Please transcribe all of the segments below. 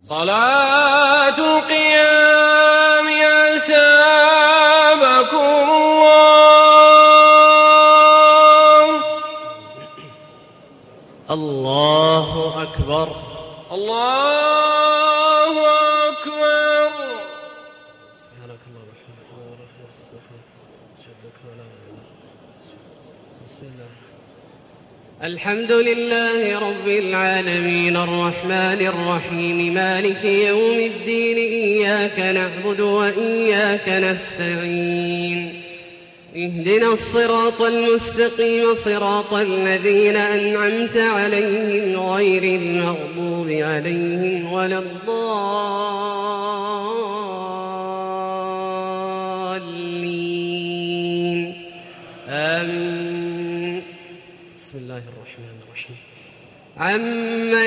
صلاة القيام أثابكم الله. الله أكبر. الله أكبر. سبحانك اللهم وبحمدك بسم الله. الحمد لله رب العالمين الرحمن الرحيم مالك يوم الدين إياك نعبد وإياك نستعين اهدنا الصراط المستقيم صراط الذين أنعمت عليهم غير المغضوب عليهم ولا الضالين آمين. بسم الله الرحمن الرحيم. عما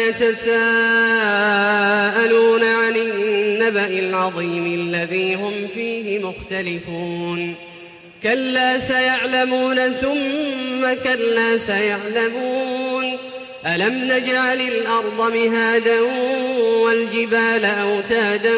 يتساءلون عن النبأ العظيم الذي هم فيه مختلفون كلا سيعلمون ثم كلا سيعلمون ألم نجعل الأرض مهادا والجبال أوتادا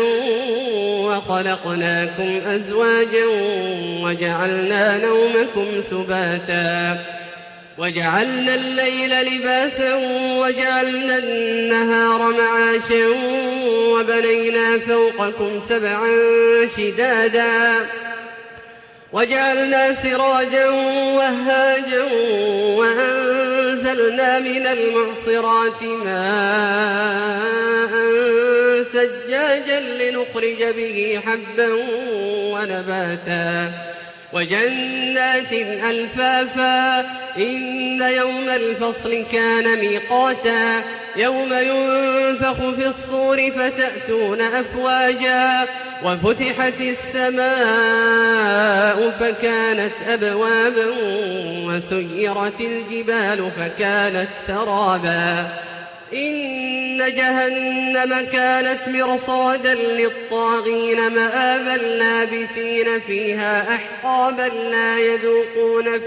وخلقناكم أزواجا وجعلنا نومكم سباتا وجعلنا الليل لباسا وجعلنا النهار معاشا وبنينا فوقكم سبعا شدادا وجعلنا سراجا وهاجا وأنزلنا من المعصرات ماء ثجاجا لنخرج به حبا ونباتا وجنات ألفافا إن يوم الفصل كان ميقاتا يوم ينفخ في الصور فتأتون أفواجا وفتحت السماء فكانت أبوابا وسيرت الجبال فكانت سرابا إن جهنم كانت مرصادا للطاغين مآبا لابثين فيها أحقابا لا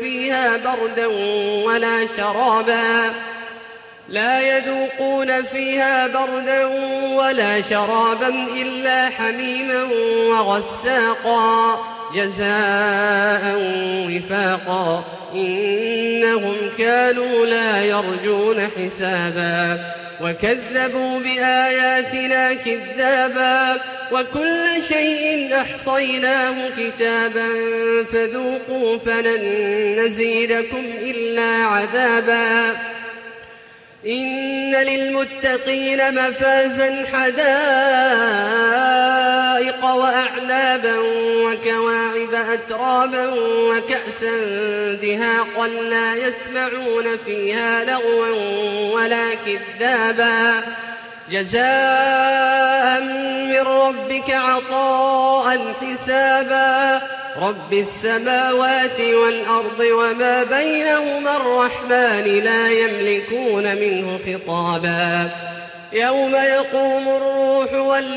يذوقون فيها بردا ولا شرابا إلا حميما وغساقا جزاء وفاقا إنهم كانوا لا يرجون حسابا وكذبوا بآياتنا كذابا وكل شيء أحصيناه كتابا فذوقوا فلن نزيدكم إلا عذابا إن للمتقين مفازا حدائق وأعنابا وكواعب أترابا وكأسا دهاقا لا يسمعون فيها لغوا ولا كذابا جزاء من ربك عطاء حسابا رب السماوات والأرض وما بينهما الرحمن لا يملكون منه خطابا يوم يقوم الروح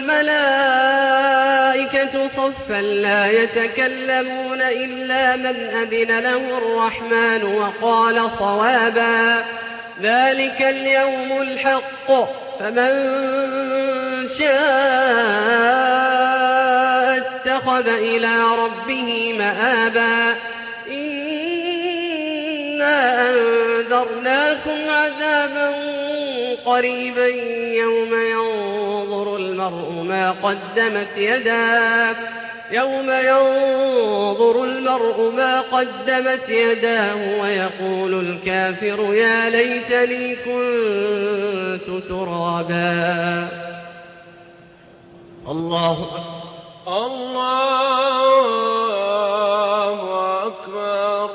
والملائكة صفا لا يتكلمون إلا من أذن له الرحمن وقال صوابا ذلك اليوم الحق فمن شاء اتخذ إلى ربه مآبا إنا أنذرناكم عذابا قريبا يوم ينظر المرء ما قدمت يداه ويقول الكافر يا ليتني كنت ترابا. الله أكبر.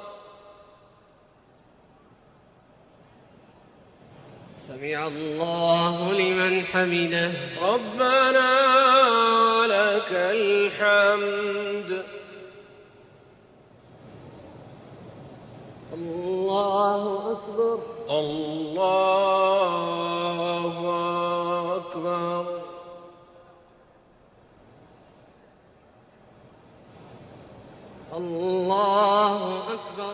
سمع الله لمن حمده ربنا لك الحمد. الله أكبر. الله أكبر. الله أكبر.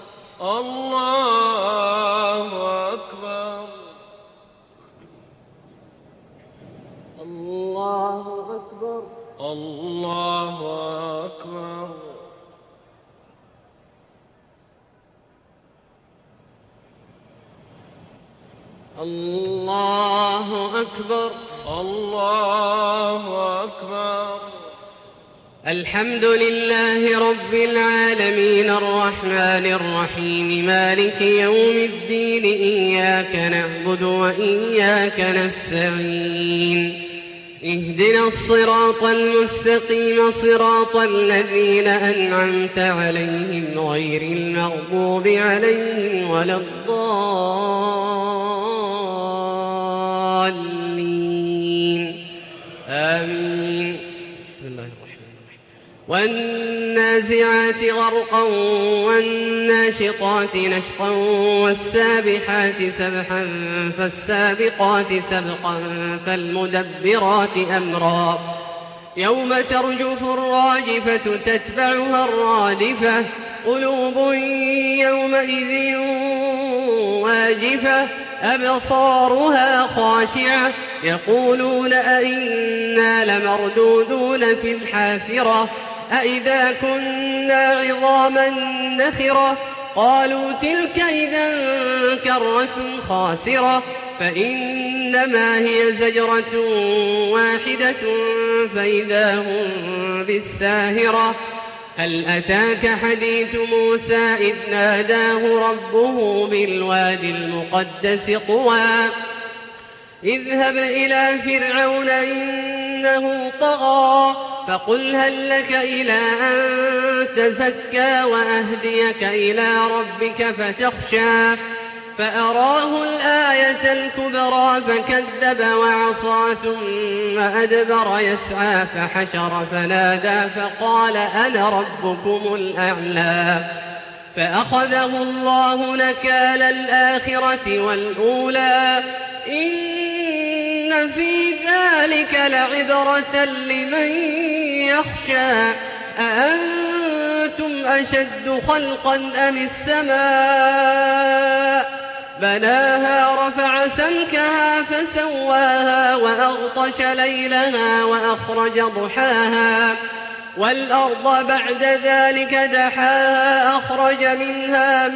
الله أكبر. الله الله أكبر. الله أكبر. الله أكبر. الله أكبر. الحمد لله رب العالمين الرحمن الرحيم مالك يوم الدين إياك نعبد وإياك نستعين اهدنا الصراط المستقيم صراط الذين أنعمت عليهم غير المغضوب عليهم ولا الضالين آمين. بسم الله الرحمن الرحيم. والنازعات غرقا والناشطات نشطا والسابحات سبحا فالسابقات سبقا فالمدبرات أمرا يوم ترجف الراجفة تتبعها الرادفة قلوب يومئذ واجفة أبصارها خاشعة يقولون أئنا لمردودون في الحافرة أئذا كنا عظاما نخرة قالوا تلك إذا كرة خاسرة فإنما هي زجرة واحدة فإذا هم بالساهرة هل أتاك حديث موسى إذ ناداه ربه بالوادي المقدس طوى اذهب إلى فرعون إنه طغى فقل هل لك إلى أن تزكى وأهديك إلى ربك فتخشى فأراه الآية الكبرى فكذب وعصى ثم أدبر يسعى فحشر فنادى فقال أنا ربكم الأعلى فأخذه الله نكال الآخرة والأولى إن في ذلك لعبرة لمن يخشى أأنتم أشد خلقا أم السماء بناها رفع سمكها فسواها وأغطش ليلها وأخرج ضحاها والأرض بعد ذلك دحاها أخرج منها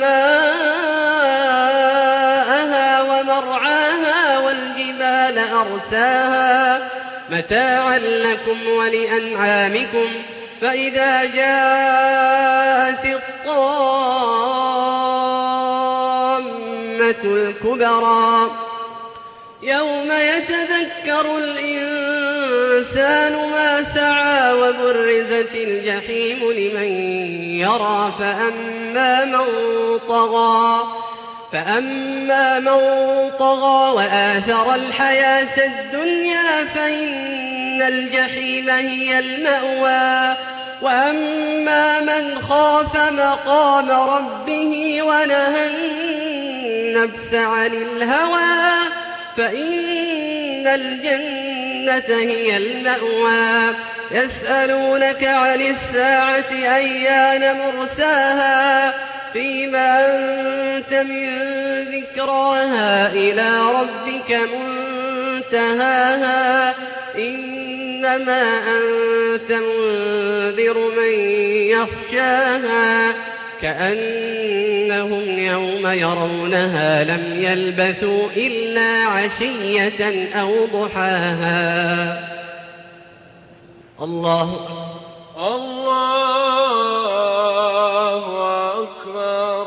ماءها ومرعاها والجبال أرساها متاعا لكم ولأنعامكم فإذا جاءت الطامة الكبرى يوم يتذكر الإنسان ما سعى وبرزت الجحيم لمن يرى فأما من طغى وآثر الحياة الدنيا فإن الجحيم هي المأوى وأما من خاف مقام ربه ونهى النفس عن الهوى فإن الجنة هي المأوى يسألونك عن الساعة أيان مرساها فيما أنت من ذكراها إلى ربك منتهاها إنما أنت منذر من يخشاها كأنهم يوم يرونها لم يلبثوا إلا عشية أو ضحاها. الله أكبر.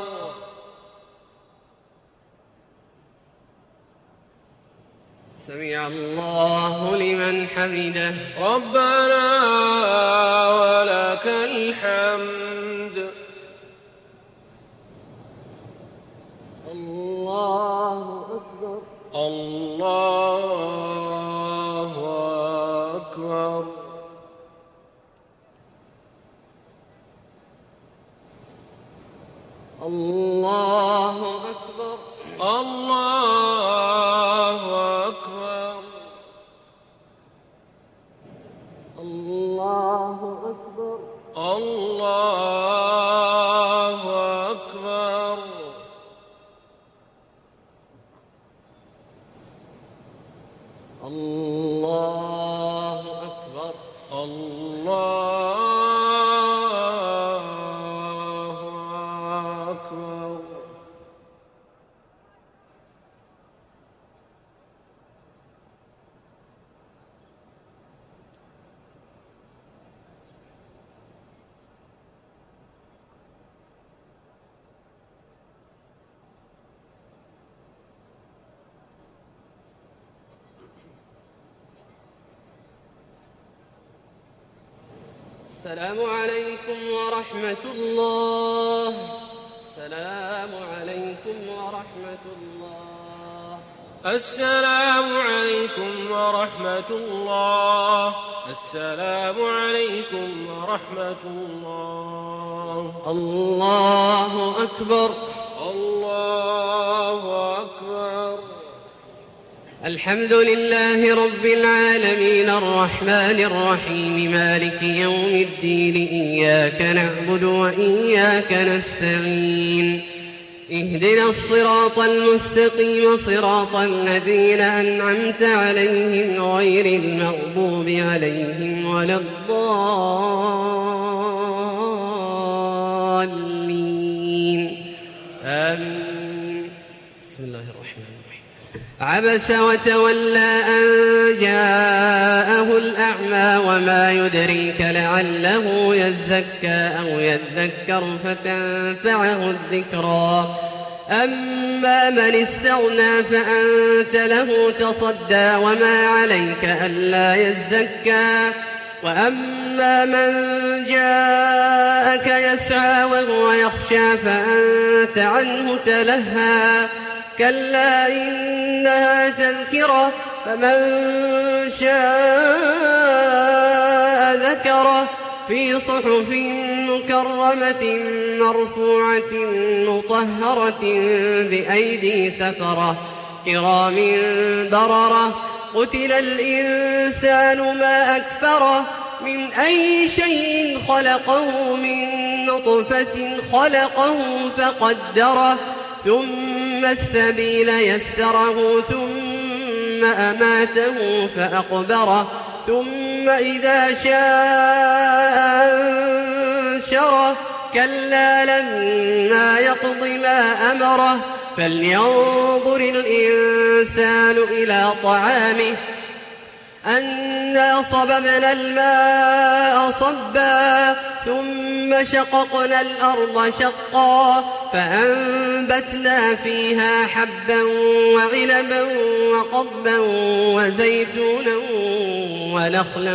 سمع الله لمن حمده ربنا ولك الحمد. الله أكبر. الله أكبر. الله أكبر. الله أكبر. الله أكبر. الله أكبر. الله الله أكبر. السلام عليكم ورحمة الله. السلام عليكم ورحمة الله. السلام عليكم ورحمة الله. السلام عليكم ورحمة الله. الله أكبر. الله أكبر. الحمد لله رب العالمين الرحمن الرحيم مالك يوم الدين إياك نعبد وإياك نستعين اهدنا الصراط المستقيم صراط الذين أنعمت عليهم غير المغضوب عليهم ولا الضالين آمين. بسم الله الرحمن الرحيم. عبس وتولى أن جاءه الأعمى وما يدريك لعله يزكى أو يذكر فتنفعه الذكرى أما من استغنى فأنت له تصدى وما عليك ألا يزكى وأما من جاءك يسعى وهو يخشى فأنت عنه تلهى كلا إنها تذكرة فمن شاء ذكره في صحف مكرمة مرفوعة مطهرة بأيدي سفرة كرام بررة قتل الإنسان ما أكفره من أي شيء خلقه من نطفة خلقه فقدره ثم السبيل يسره ثم أماته فأقبره ثم إذا شاء أنشره كلا لما يقض ما أمره فلينظر الإنسان إلى طعامه أنا صببنا الماء صبا ثم شققنا الأرض شقا فأنبتنا فيها حبا وعنبا وقضبا وزيتونا ونخلا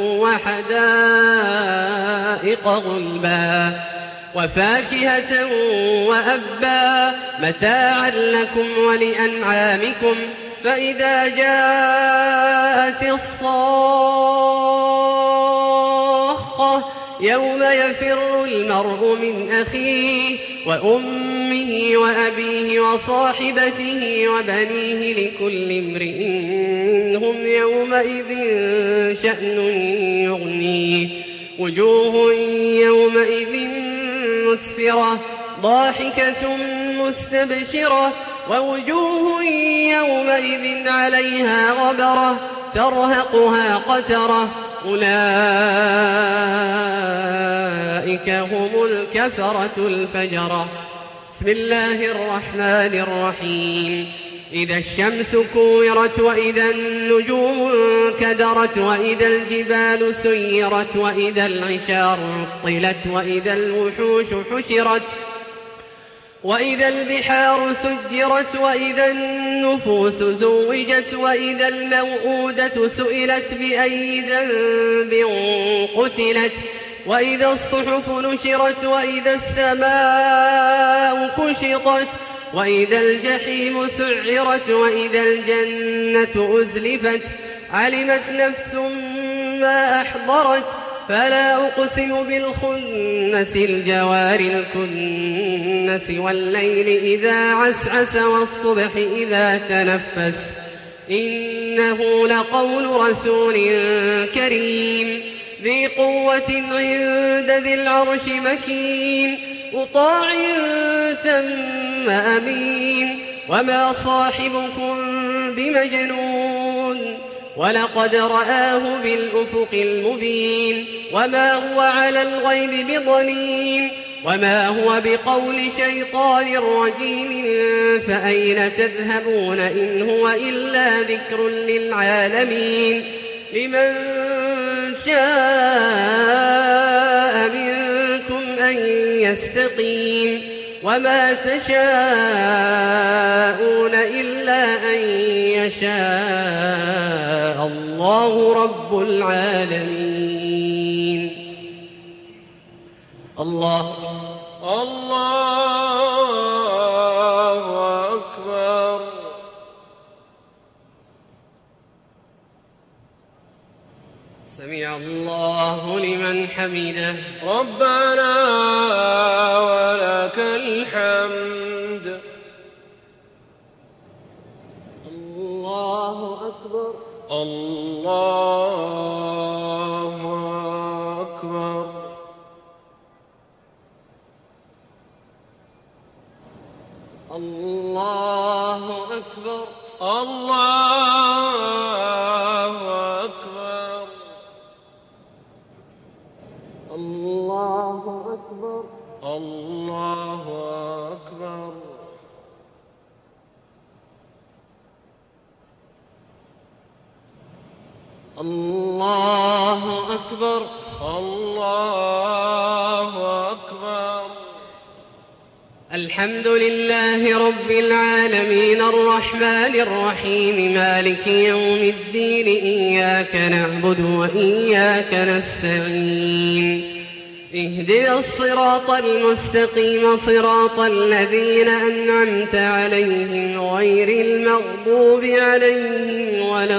وحدائق غلبا وفاكهة وأبا متاعا لكم ولأنعامكم فإذا جاءت الصاخة يوم يفر المرء من أخيه وأمه وأبيه وصاحبته وبنيه لكل امرئ منهم يومئذ شأن يغنيه وجوه يومئذ مسفرة ضاحكة مستبشرة ووجوه يومئذ عليها غبرة ترهقها قترة أولئك هم الكفرة الفجرة. بسم الله الرحمن الرحيم. إذا الشمس كورت وإذا النجوم كدرت وإذا الجبال سيرت وإذا العشار عطلت وإذا الوحوش حشرت وإذا البحار سجرت وإذا النفوس زوجت وإذا الموءودة سئلت بأي ذنب قتلت وإذا الصحف نشرت وإذا السماء كشطت وإذا الجحيم سعرت وإذا الجنة أزلفت علمت نفس ما أحضرت فلا أقسم بالخنس الجوار الكنس والليل إذا عسعس والصبح إذا تنفس إنه لقول رسول كريم ذي قوة عند ذي العرش مكين مطاع ثم أمين وما صاحبكم بمجنون ولقد رآه بالأفق المبين وما هو على الغيب بضنين وما هو بقول شيطان رجيم فأين تذهبون إن هو إلا ذكر للعالمين لمن شاء منكم أن يستقيم وما تشاءون إلا أن يشاء الله رب العالمين. الله أكبر. سمع الله لمن حمده. ربنا ولك الحمد. الله أكبر. الله أكبر. الله أكبر. الله أكبر. الله أكبر. الله أكبر. الله أكبر. الله أكبر. الحمد لله رب العالمين الرحمن الرحيم مالك يوم الدين إياك نعبد وإياك نستعين اهدنا الصراط المستقيم صراط الذين أنعمت عليهم غير المغضوب عليهم ولا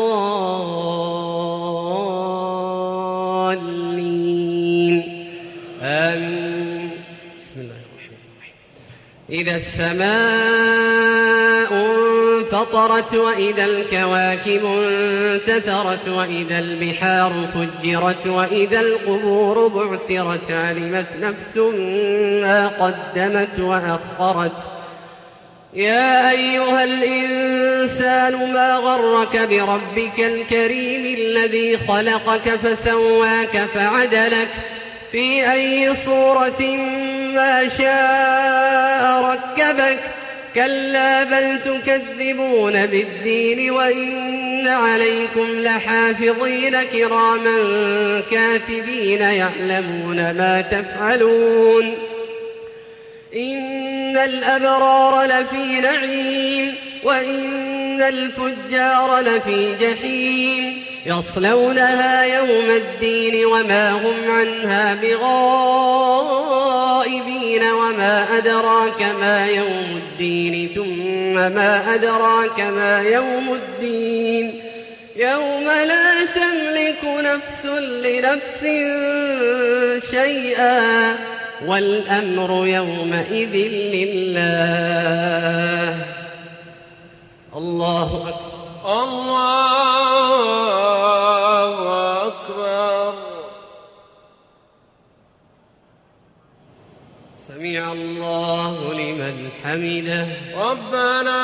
الضالين آمين. بسم الله الرحمن الرحيم. إذا السماء انفطرت وإذا الكواكب انتثرت وإذا البحار فجرت وإذا القبور بعثرت علمت نفس ما قدمت وأخرت. يا أيها الإنسان ما غرك بربك الكريم الذي خلقك فسواك فعدلك في أي صورة ما شاء ركبك. كلا بل تكذبون بالدين وإن عليكم لحافظين كراما كاتبين يعلمون ما تفعلون. إن الأبرار لفي نعيم وإن الفجار لفي جحيم يصلونها يوم الدين وما هم عنها بغائبين. وما أدراك ما يوم الدين ثم ما أدراك ما يوم الدين يوم لا تملك نفس لنفس شيئا والأمر يومئذ لله. الله أكبر. الله أكبر. سمع الله لمن حمده. ربنا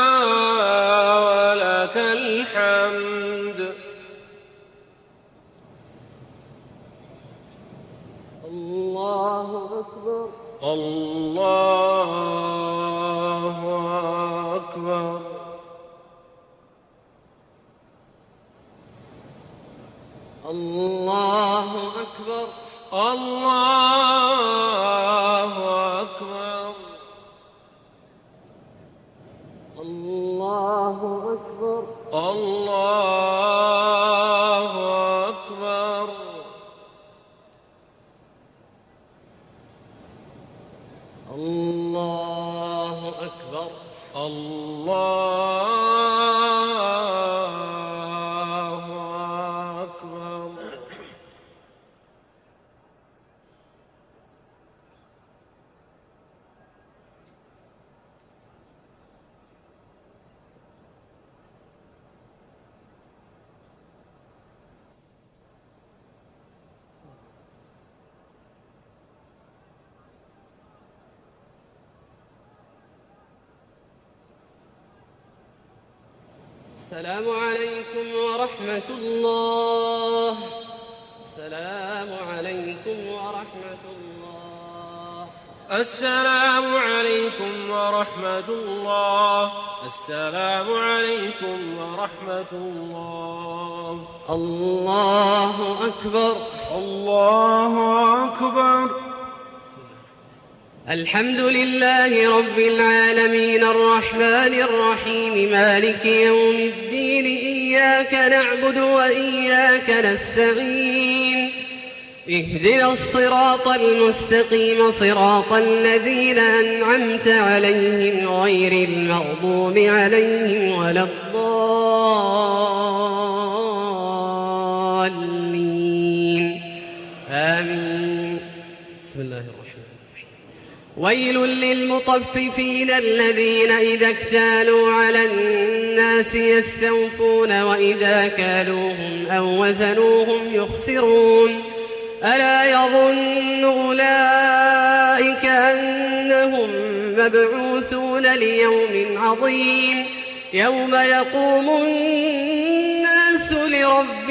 ولك الحمد. الله أكبر. الله أكبر. الله أكبر. الله أكبر. الله أكبر. الله أكبر. الله أكبر. الله أكبر. السلام عليكم ورحمة الله. السلام عليكم ورحمة الله. السلام عليكم ورحمة الله. السلام عليكم ورحمة الله. الله أكبر. الله أكبر. الحمد لله رب العالمين الرحمن الرحيم مالك يوم الدين إياك نعبد وإياك نستعين اهدنا الصراط المستقيم صراط الذين أنعمت عليهم غير المغضوب عليهم ولا الضالين آمين. بسم الله الرحمن الرحيم. ويل للمطففين الذين إذا اكتالوا على الناس يستوفون وإذا كالوهم أو وزنوهم يخسرون ألا يظن أولئك أنهم مبعوثون ليوم عظيم يوم يقوم الناس لرب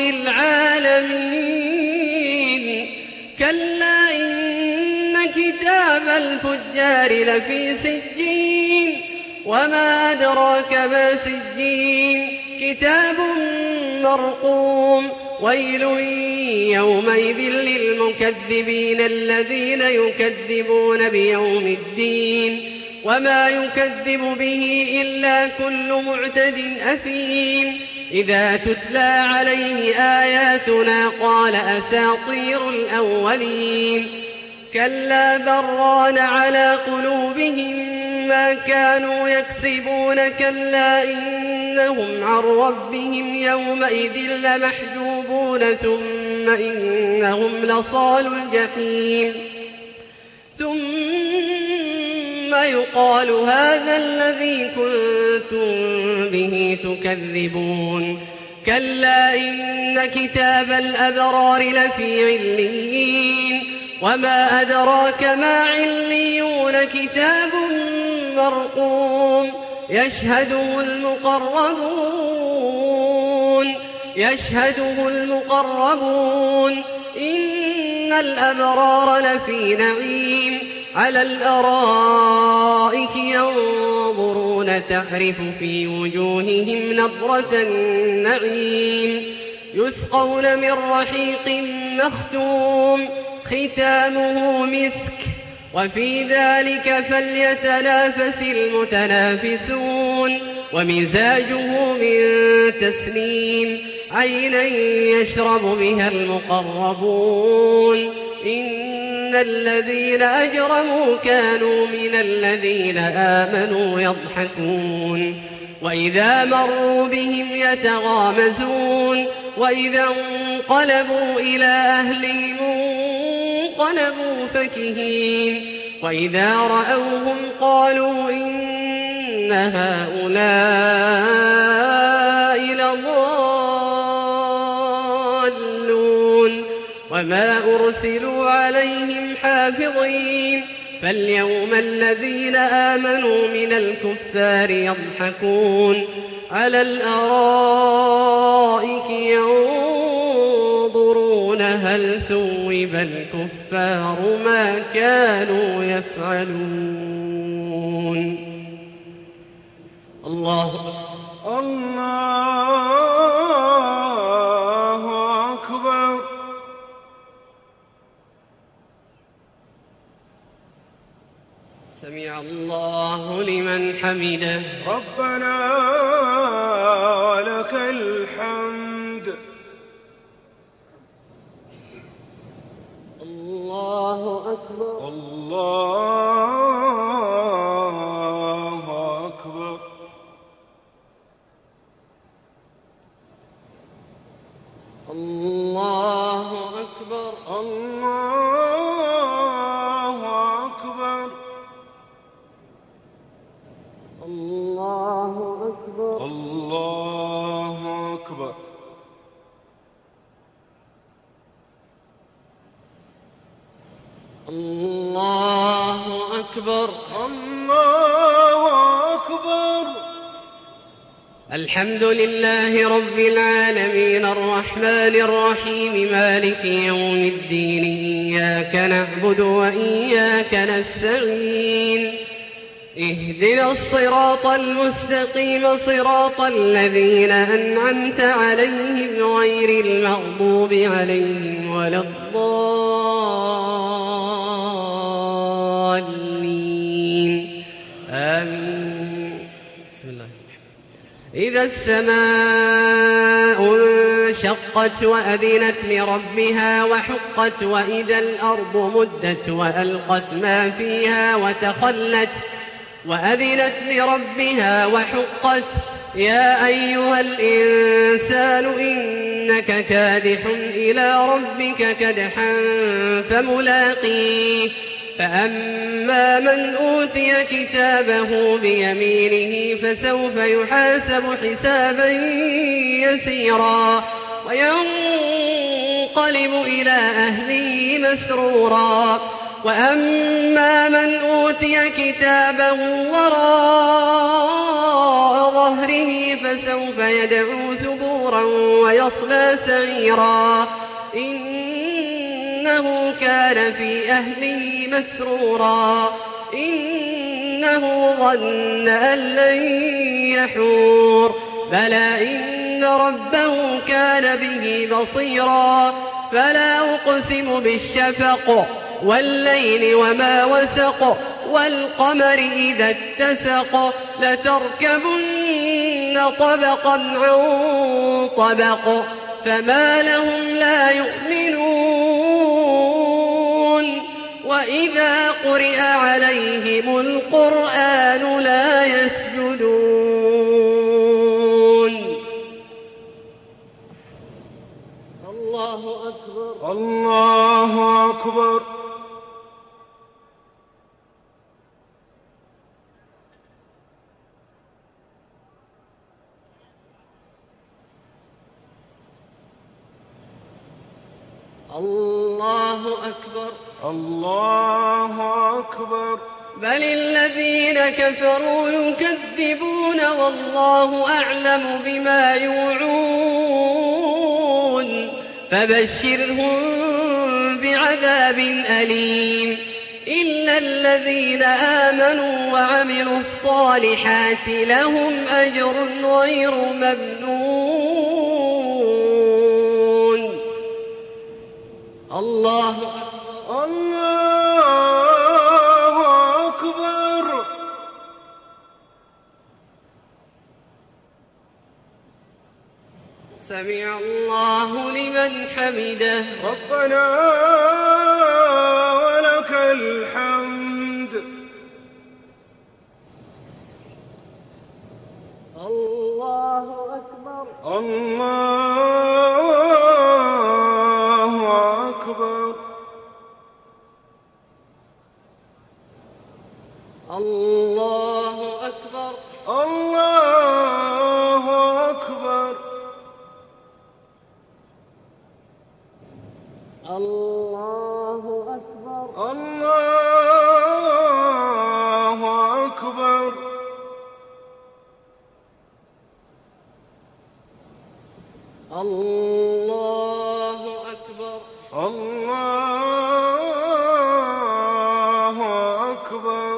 العالمين كلا إن كتاب الفجار لفي سجين وما أدراك ما سجين كتاب مرقوم ويل يومئذ للمكذبين الذين يكذبون بيوم الدين وما يكذب به إلا كل معتد أثيم إذا تتلى عليه آياتنا قال أساطير الأولين كلا بران على قلوبهم ما كانوا يكسبون كلا إنهم عن ربهم يومئذ لمحجوبون ثم إنهم لصالوا الجحيم ثم يقال هذا الذي كنتم به تكذبون كلا إن كتاب الأبرار لفي عليين وما أدراك ما عليون كتاب مرقوم يشهده المقربون إن الأبرار لفي نعيم على الأرائك ينظرون تعرف في وجوههم نضرة النعيم يسقون من رحيق مختوم ختامه مسك وفي ذلك فليتنافس المتنافسون ومزاجه من تسنيم عينا يشرب بها المقربون إن الذين أجرموا كانوا من الذين آمنوا يضحكون وإذا مروا بهم يتغامزون وإذا انقلبوا إلى أهلهم انقلبوا فكهين وإذا رأوهم قالوا إن هؤلاء لضالون وما أرسلوا عليهم حافظين فاليوم الذين آمنوا من الكفار يضحكون على الأرائك ينظرون هل ثوب الكفار ما كانوا يفعلون. الله أكبر. سمع الله لمن حمده ربنا ولك الحمد. الله أكبر. الله أكبر. الله أكبر. الله أكبر. الله أكبر. الله أكبر. الله أكبر. الله أكبر. الحمد لله رب العالمين الرحمن الرحيم مالك يوم الدين إياك نعبد وإياك نستعين اهدنا الصراط المستقيم صراط الذين أنعمت عليهم غير المغضوب عليهم ولا الضالين آمين. بسم الله. إذا السماء انشقت وأذنت لربها وحقت وإذا الأرض مدت وألقت ما فيها وتخلت وأذنت لربها وحقت يا أيها الإنسان إنك كادح إلى ربك كدحا فملاقيه فأما من أوتي كتابه بيمينه فسوف يحاسب حسابا يسيرا وينقلب إلى أهله مسرورا وأما من أوتي كتابه وراء ظهره فسوف يدعو ثبورا ويصلى سعيرا إنه كان في أهله مسرورا إنه ظن أن لن يحور بلى إن ربه كان به بصيرا فلا أقسم بالشفق والليل وما وسق والقمر إذا اتسق لتركبن طبقا عن طبق فما لهم لا يؤمنون وإذا قرئ عليهم القرآن لا يسجدون. الله أكبر. الله أكبر. الله أكبر. الله أكبر. بل الذين كفروا يكذبون والله أعلم بما يوعون فبشرهم بعذاب أليم إلا الذين آمنوا وعملوا الصالحات لهم أجر غير ممنون. الله أكبر. سمع الله لمن حمده. ربنا ولك الحمد. الله أكبر. الله أكبر. الله أكبر. الله أكبر. الله أكبر. الله أكبر. الله أكبر. الله أكبر.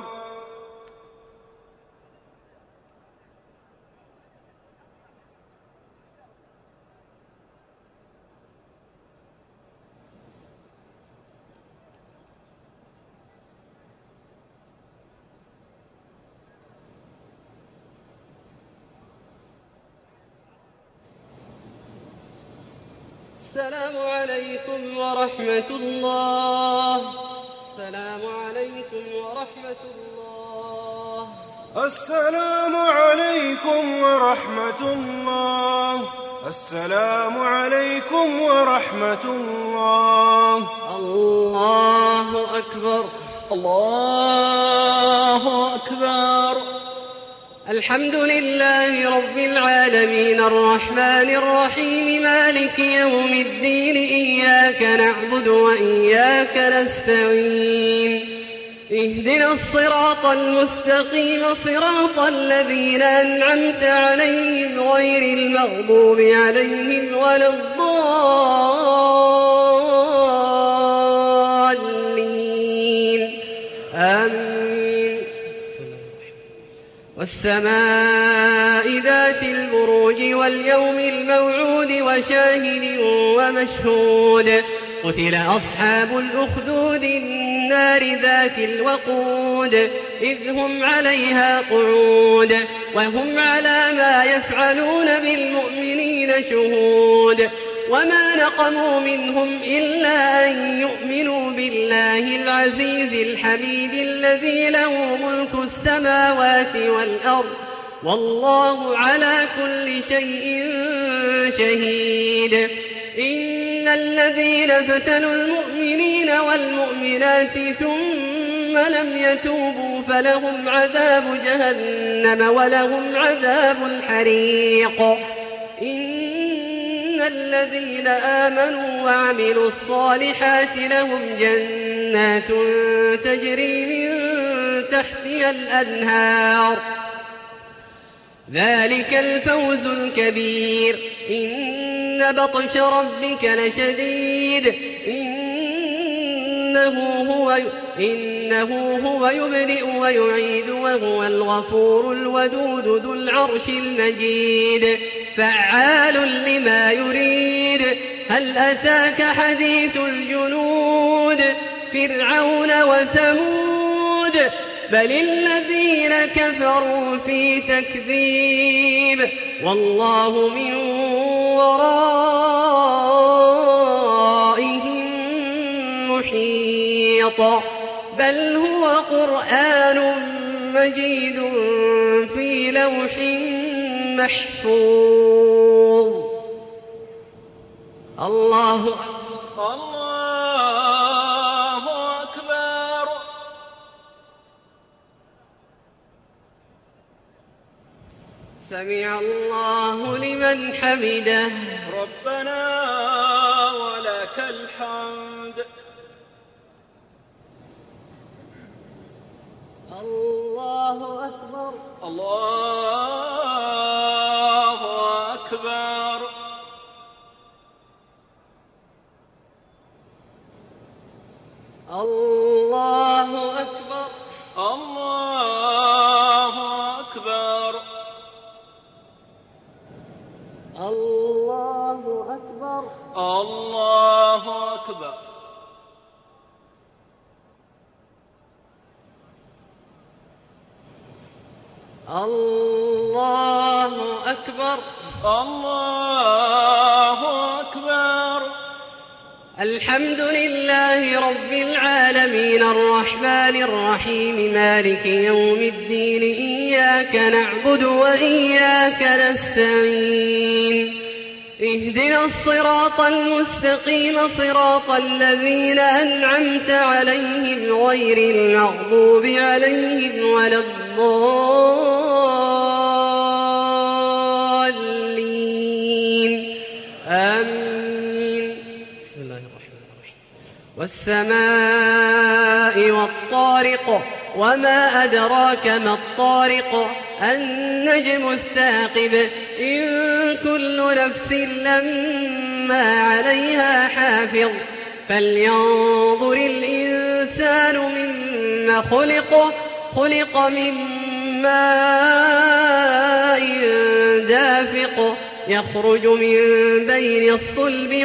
السلام عليكم ورحمة الله. السلام عليكم ورحمة الله. السلام عليكم ورحمة الله. السلام عليكم ورحمة الله. الله أكبر. الله أكبر. الحمد لله رب العالمين الرحمن الرحيم مالك يوم الدين إياك نعبد وإياك نستعين اهدنا الصراط المستقيم صراط الذين أنعمت عليهم غير المغضوب عليهم ولا الضالين آمين. والسماء ذات البروج واليوم الموعود وشاهد ومشهود قتل أصحاب الأخدود النار ذات الوقود إذ هم عليها قعود وهم على ما يفعلون بالمؤمنين شهود وما نقموا منهم إلا أن يؤمنوا بالله العزيز الحميد الذي له ملك السماوات والأرض والله على كل شيء شهيد. إن الذين فتنوا المؤمنين والمؤمنات ثم لم يتوبوا فلهم عذاب جهنم ولهم عذاب الحريق. إن الذين آمنوا وعملوا الصالحات لهم جنات تجري من تحتها الأنهار ذلك الفوز الكبير. إن بطش ربك لشديد إنه هو يبدئ ويعيد وهو الغفور الودود ذو العرش المجيد فعال لما يريد. هل أتاك حديث الجنود فرعون وثمود بل الذين كفروا في تكذيب والله من ورائهم محيط. بل هو قرآن مجيد في لوح محفوظ. الله أكبر. سمع الله لمن حمده. ربنا ولك الحمد. الله أكبر. الله أكبر. الله أكبر. الله أكبر. الله أكبر. الله أكبر. الله أكبر. الله أكبر. الحمد لله رب العالمين الرحمن الرحيم مالك يوم الدين إياك نعبد وإياك نستعين اهدنا الصراط المستقيم صراط الذين أنعمت عليهم غير المغضوب عليهم ولا الضالين آمين. بسم الله الرحمن الرحيم. والسماء والطارق وما أدراك ما الطارق النجم الثاقب إن كل نفس لما عليها حافظ فلينظر الإنسان مما خلق من ماء دافق يخرج من بين الصلب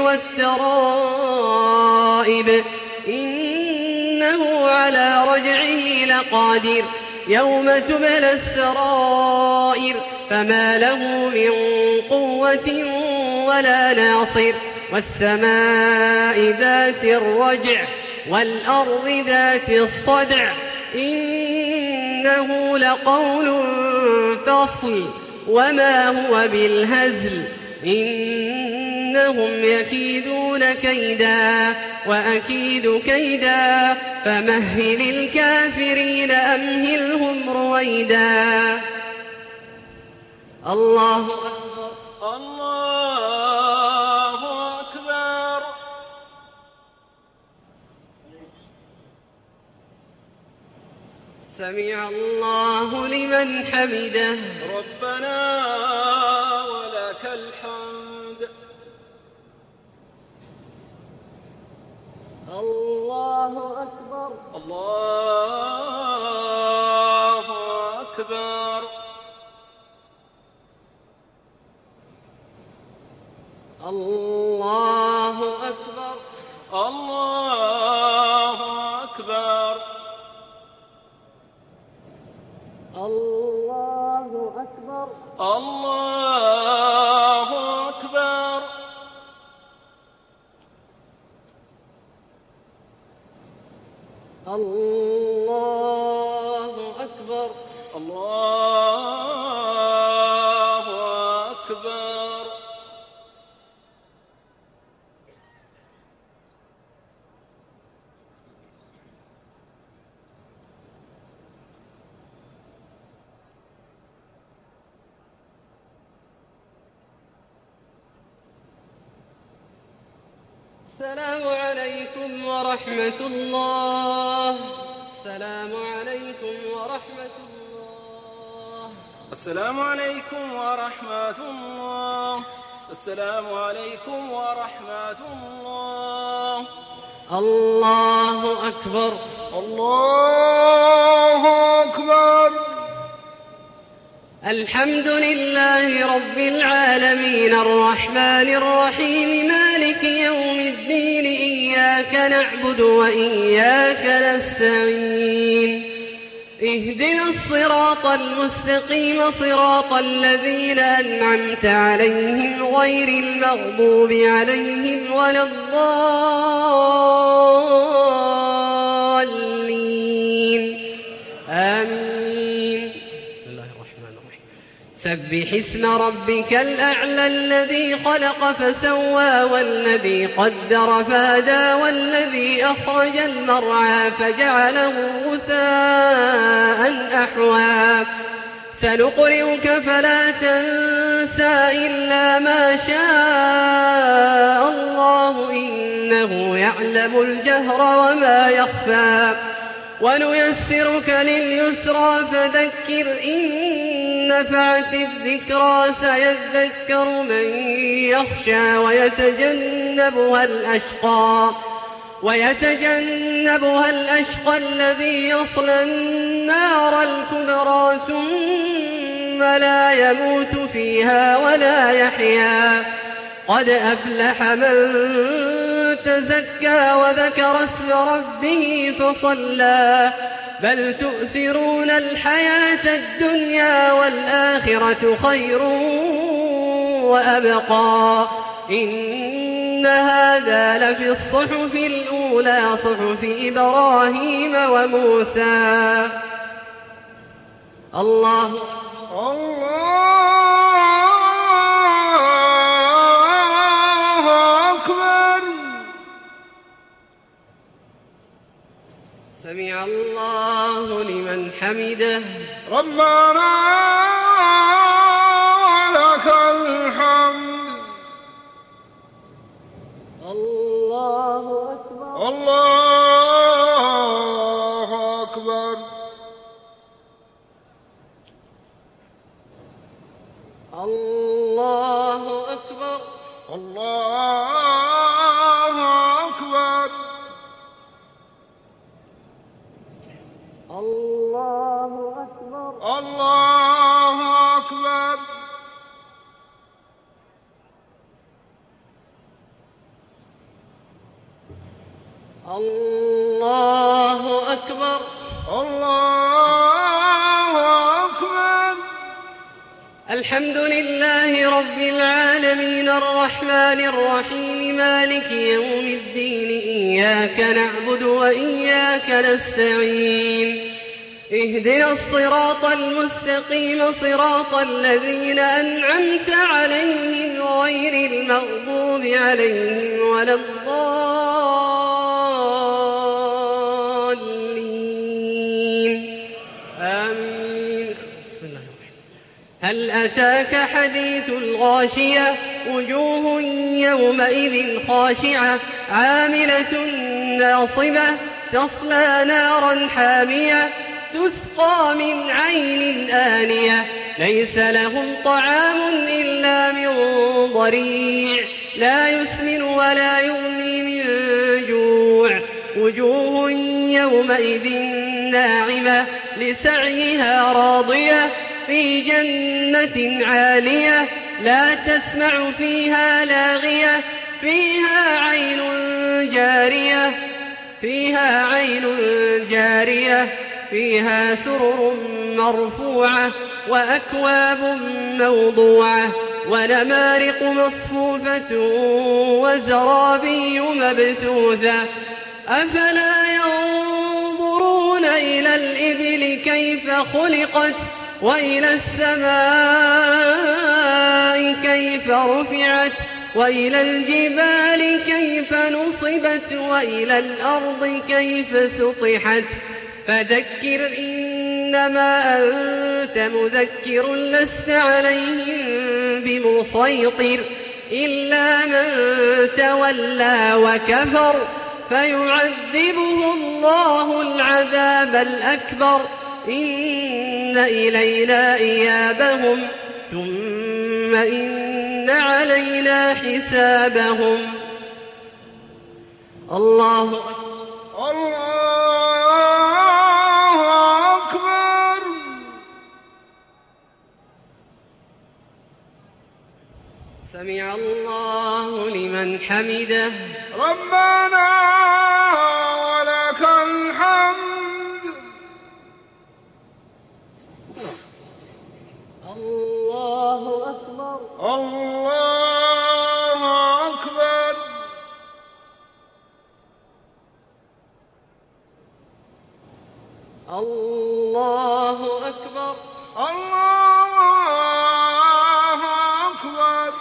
والترائب إنه على رجعه لقادر يوم تبلى السرائر فما له من قوة ولا ناصر. والسماء ذات الرجع والأرض ذات الصدع إنه لقول فصل وما هو بالهزل إنهم يكيدون كيدا وأكيد كيدا فمهل الكافرين أمهلهم رويدا. الله أكبر. الله أكبر. سمع الله لمن حمده. ربنا ولك الحمد. الله أكبر. الله أكبر. الله أكبر. الله أكبر. الله أكبر. الله أكبر. الله أكبر. الله أكبر. السلام عليكم ورحمة الله. السلام عليكم ورحمة الله. السلام عليكم ورحمة الله. السلام عليكم ورحمة الله. الله أكبر. الله أكبر. الحمد لله رب العالمين الرحمن الرحيم مالك يوم الدين إياك نعبد وإياك نستعين اهدنا الصراط المستقيم صراط الذين أنعمت عليهم غير المغضوب عليهم ولا الضالين آمين. سبح اسم ربك الأعلى الذي خلق فسوى والذي قدر فهدى والذي أخرج المرعى فجعله غثاء أحوى سنقرئك فلا تنسى إلا ما شاء الله إنه يعلم الجهر وما يخفى ونيسرك لليسرى فذكر إن نفعت الذكرى سيذكر من يخشى ويتجنبها الأشقى الذي يصلى النار الكبرى ثم لا يموت فيها ولا يحيا قد أفلح من تزكى وذكر اسم ربه فصلى بل تؤثرون الحياة الدنيا والآخرة خير وأبقى إن هذا لفي الصحف الأولى صحف إبراهيم وموسى. الله أكبر. سمع الله لمن حمده. ربنا ولك الحمد. الله أكبر. الله أكبر. الله أكبر. الله أكبر. الله أكبر. الله أكبر. الله أكبر. الله أكبر. الحمد لله رب العالمين الرحمن الرحيم مالك يوم الدين إياك نعبد وإياك نستعين اهدنا الصراط المستقيم صراط الذين أنعمت عليهم غير المغضوب عليهم ولا الضالين آمين. بسم الله الرحمن الرحيم. هل أتاك حديث الغاشية وجوه يومئذ خاشعة عاملة ناصبة تصلى نارا حامية تسقى من عين آنية ليس لهم طعام إلا من ضريع لا يسمن ولا يغني من جوع وجوه يومئذ ناعمة لسعيها راضية في جنة عالية لا تسمع فيها لاغية فيها عين جارية فيها سرر مرفوعة وأكواب موضوعة ونمارق مصفوفة وزرابي مبثوثة أفلا ينظرون إلى الإبل كيف خلقت وإلى السماء كيف رفعت وإلى الجبال كيف نصبت وإلى الأرض كيف سطحت فذكر إنما أنت مذكر لست عليهم بمسيطر إلا من تولى وكفر فيعذبه الله العذاب الأكبر إن إلينا إيابهم ثم إن علينا حسابهم الله أكبر سمع الله لمن حمده ربنا ولك الحمد الله أكبر الله أكبر الله أكبر الله أكبر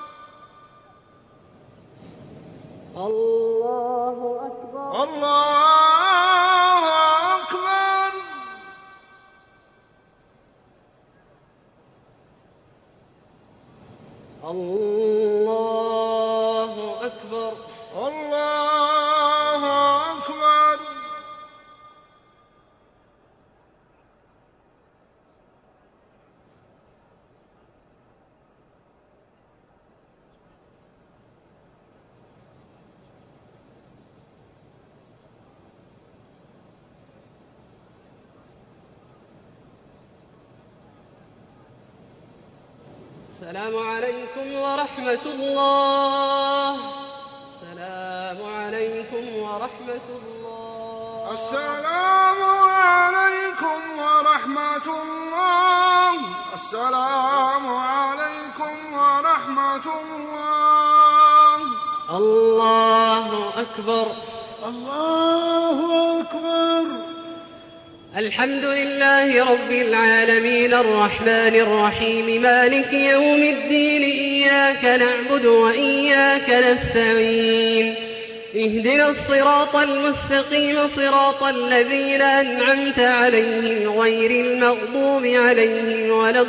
الله أكبر الله أكبر الله أكبر الله أكبر السلام عليكم ورحمة الله السلام عليكم ورحمة الله السلام عليكم ورحمة الله السلام عليكم ورحمة الله الله أكبر الله أكبر الحمد لله رب العالمين الرحمن الرحيم مالك يوم الدين إياك نعبد وإياك نستعين اهدنا الصراط المستقيم صراط الذين أنعمت عليهم غير المغضوب عليهم ولا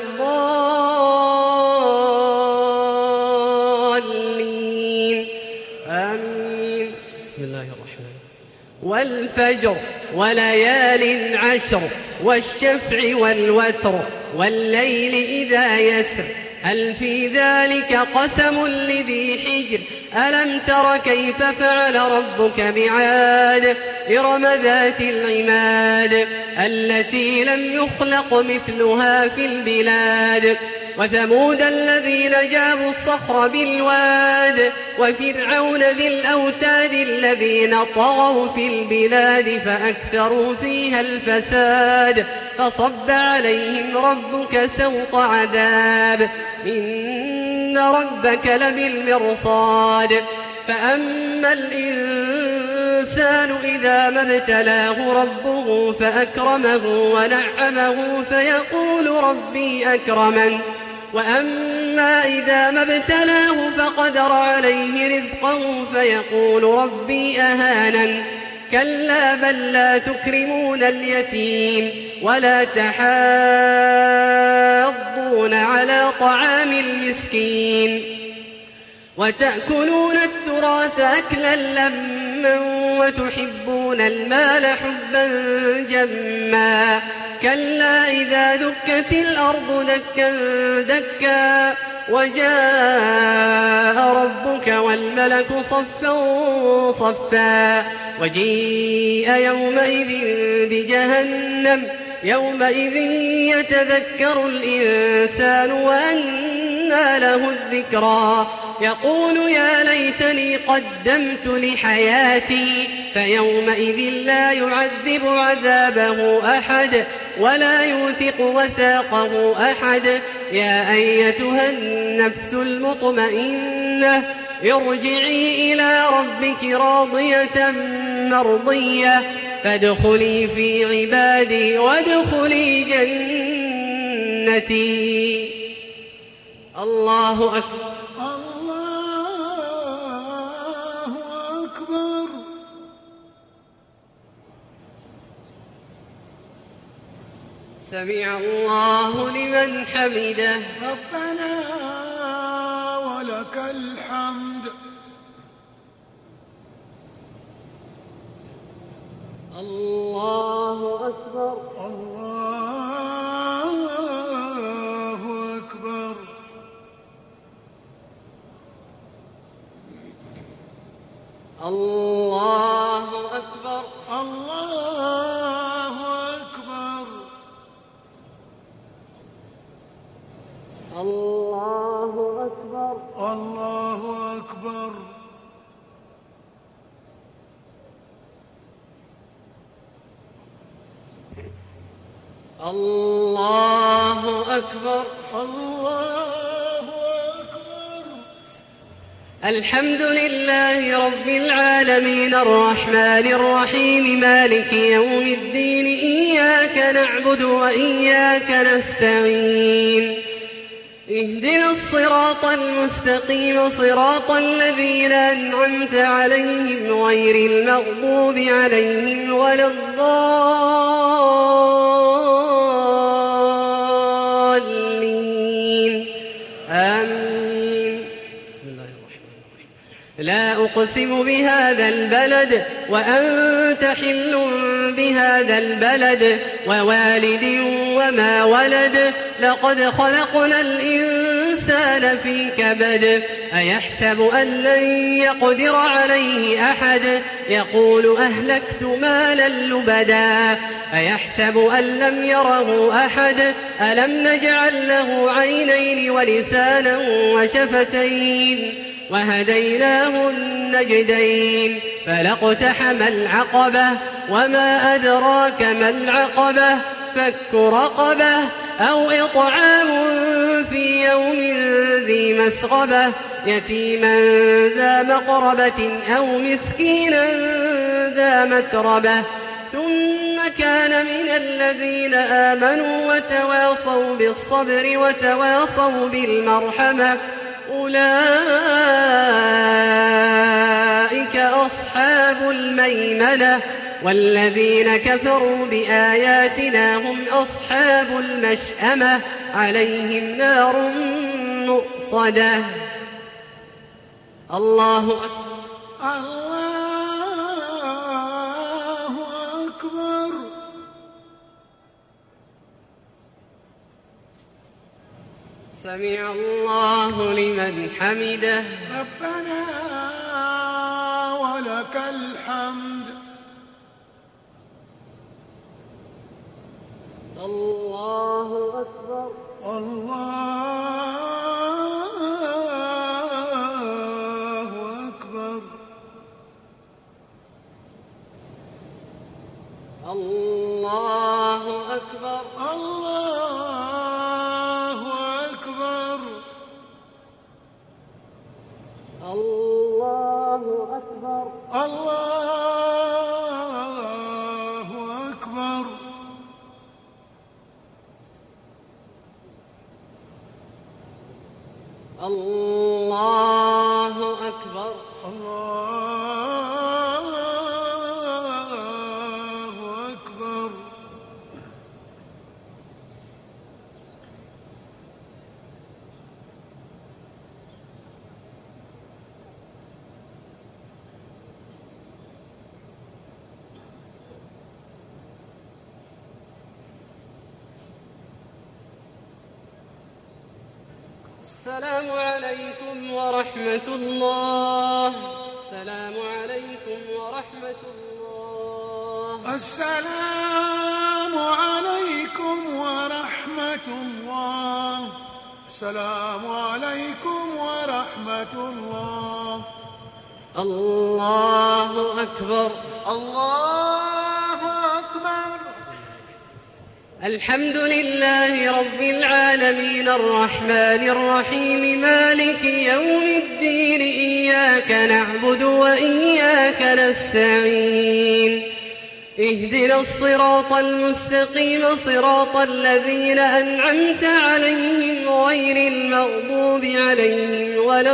الضالين آمين بسم الله الرحمن والفجر وليال عشر والشفع والوتر والليل إذا يسر هل في ذلك قسم لذي حجر ألم تر كيف فعل ربك بعاد إرم ذات العماد التي لم يخلق مثلها في البلاد وثمود الذين جابوا الصخر بالواد وفرعون ذي الأوتاد الذين طغوا في البلاد فأكثروا فيها الفساد فصب عليهم ربك سوط عذاب إن ربك لبالمرصاد فأما الإنسان إذا ما ابتلاه ربه فأكرمه ونعمه فيقول ربي أكرمن وأما إذا ما ابتلاه فقدر عليه رزقه فيقول ربي أهانن كلا بل لا تكرمون اليتيم ولا تحاضون على طعام المسكين وتأكلون التراث أكلا لما وتحبون المال حبا جما كلا إذا دكت الأرض دكا دكا وجاء ربك والملك صفا صفا وجيء يومئذ بجهنم يومئذ يتذكر الإنسان وأنى له الذكرى يقول يا ليتني قدمت لحياتي فيومئذ لا يعذب عذابه أحد ولا يوثق وثاقه أحد يا أيتها النفس المطمئنة ارجعي إلى ربك راضية مرضية فادخلي في عبادي وادخلي جنتي. الله أكبر. الله أكبر. سمع الله لمن حمده. ربنا ولك الحمد. الله أكبر. الله أكبر. الله أكبر. الله أكبر. الله أكبر. الله أكبر. الله أكبر. الله أكبر. الحمد لله رب العالمين الرحمن الرحيم مالك يوم الدين إياك نعبد وإياك نستعين اهدنا الصراط المستقيم صراط الذين أنعمت عليهم غير المغضوب عليهم ولا الضالين آمين. بسم الله الرحمن الرحيم. لا أقسم بهذا البلد وأنت حل بهذا البلد ووالد وما ولد لقد خلقنا الإنسان في كبد أيحسب أن لن يقدر عليه أحد يقول أهلكت مالا لبدا أيحسب أن لم يره أحد ألم نجعل له عينين ولسانا وشفتين وهديناه النجدين فلاقتحم العقبة وما أدراك ما العقبة فك رقبة أو إطعام في يوم ذي مسغبة يتيما ذا مقربة أو مسكينا ذا متربة ثم كان من الذين آمنوا وتواصوا بالصبر وتواصوا بالمرحمة أولئك أصحاب الميمنة والذين كفروا بآياتنا هم أصحاب المشأمة عليهم نار مؤصدة. الله أكبر. الله أكبر. سمع الله لمن حمده. ربنا ولك الحمد. الله أكبر. الله أكبر. الله أكبر. الله أكبر. الله أكبر. الله أكبر. الله أكبر. الله أكبر. السلام عليكم ورحمة الله. السلام عليكم ورحمة الله. السلام عليكم ورحمة الله. السلام عليكم ورحمة الله. الله أكبر. الله أكبر. الحمد لله رب العالمين الرحمن الرحيم مالك يوم الدين إياك نعبد وإياك نستعين اهدنا الصراط المستقيم صراط الذين أنعمت عليهم غير المغضوب عليهم ولا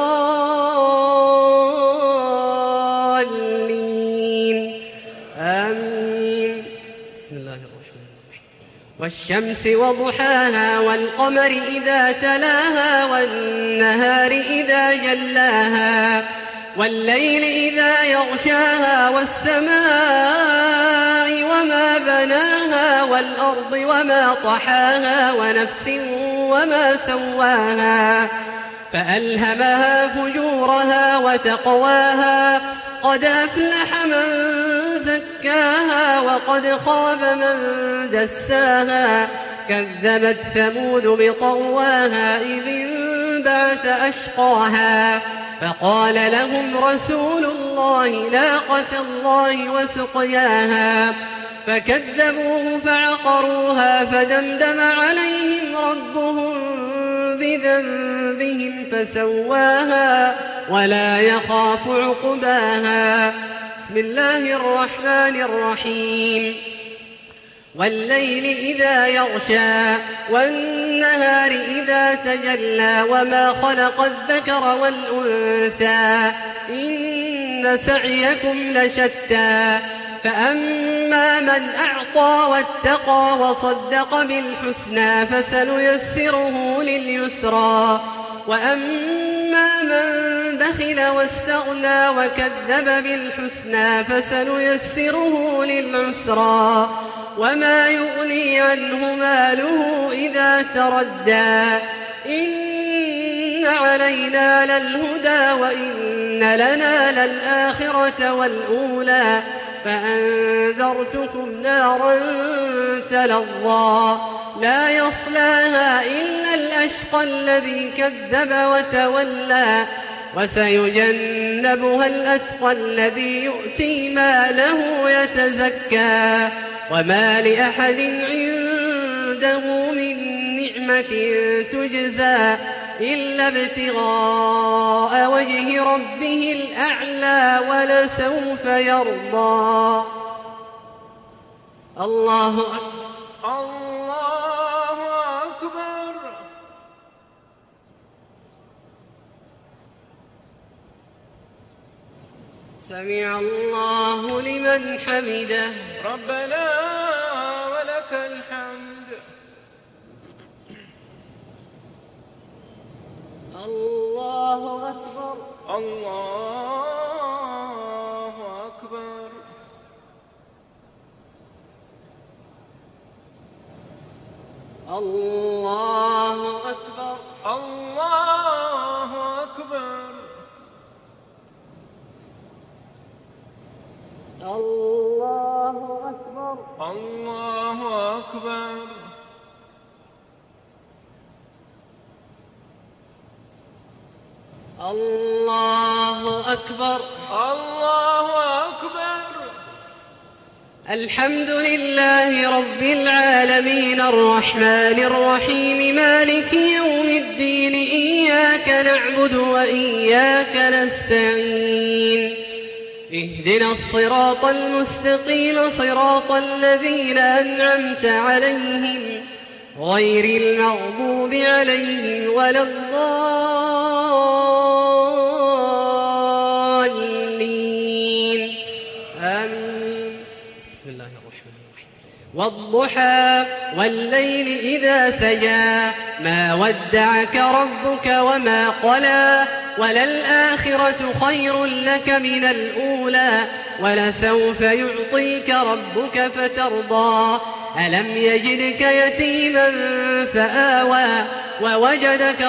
الضالين آمين. بسم الله الرحمن الرحيم. والشمس وضحاها والقمر إذا تلاها والنهار إذا جلاها والليل إذا يغشاها والسماء وما بناها والأرض وما طحاها ونفس وما سواها فألهمها فجورها وتقواها قد أفلح من زكاها وقد خاب من دساها كذبت ثمود بطغواها إذ انبعث أشقاها فقال لهم رسول الله ناقة الله وسقياها فكذبوه فعقروها فدمدم عليهم ربهم بذنبهم فسواها ولا يخاف عقباها. بسم الله الرحمن الرحيم. والليل إذا يغشى والنهار إذا تجلى وما خلق الذكر والأنثى إن سعيكم لشتى فأما من أعطى واتقى وصدق بالحسنى فسنيسره لليسرى وأما من بخل واستغنى وكذب بالحسنى فسنيسره للعسرى وما يغني عنه ماله إذا تردى إن علينا للهدى وإن لنا للآخرة والأولى فأنذرتكم نارا تلظى لا يصلاها إلا الأشقى الذي كذب وتولى وسيجنبها الأتقى الذي يؤتي ماله يتزكى وما لأحد عنده من نعمة تجزى إلا ابتغاء وجه ربه الأعلى ولسوف يرضى. الله أكبر. الله أكبر. سمع الله لمن حمده. ربنا ولك الحمد. الله أكبر. الله أكبر. الله أكبر. الله أكبر. الله أكبر. الله أكبر. الله أكبر. الله أكبر. الحمد لله رب العالمين الرحمن الرحيم مالك يوم الدين إياك نعبد وإياك نستعين اهدنا الصراط المستقيم صراط الذين أنعمت عليهم غير المغضوب عليهم ولا الضالين آمين. بسم الله الرحمن الرحيم. والضحى والليل إذا سجى ما ودعك ربك وما قلى وللآخرة خير لك من الأولى ولسوف يعطيك ربك فترضى ألم يجدك يتيما فآوى ووجدك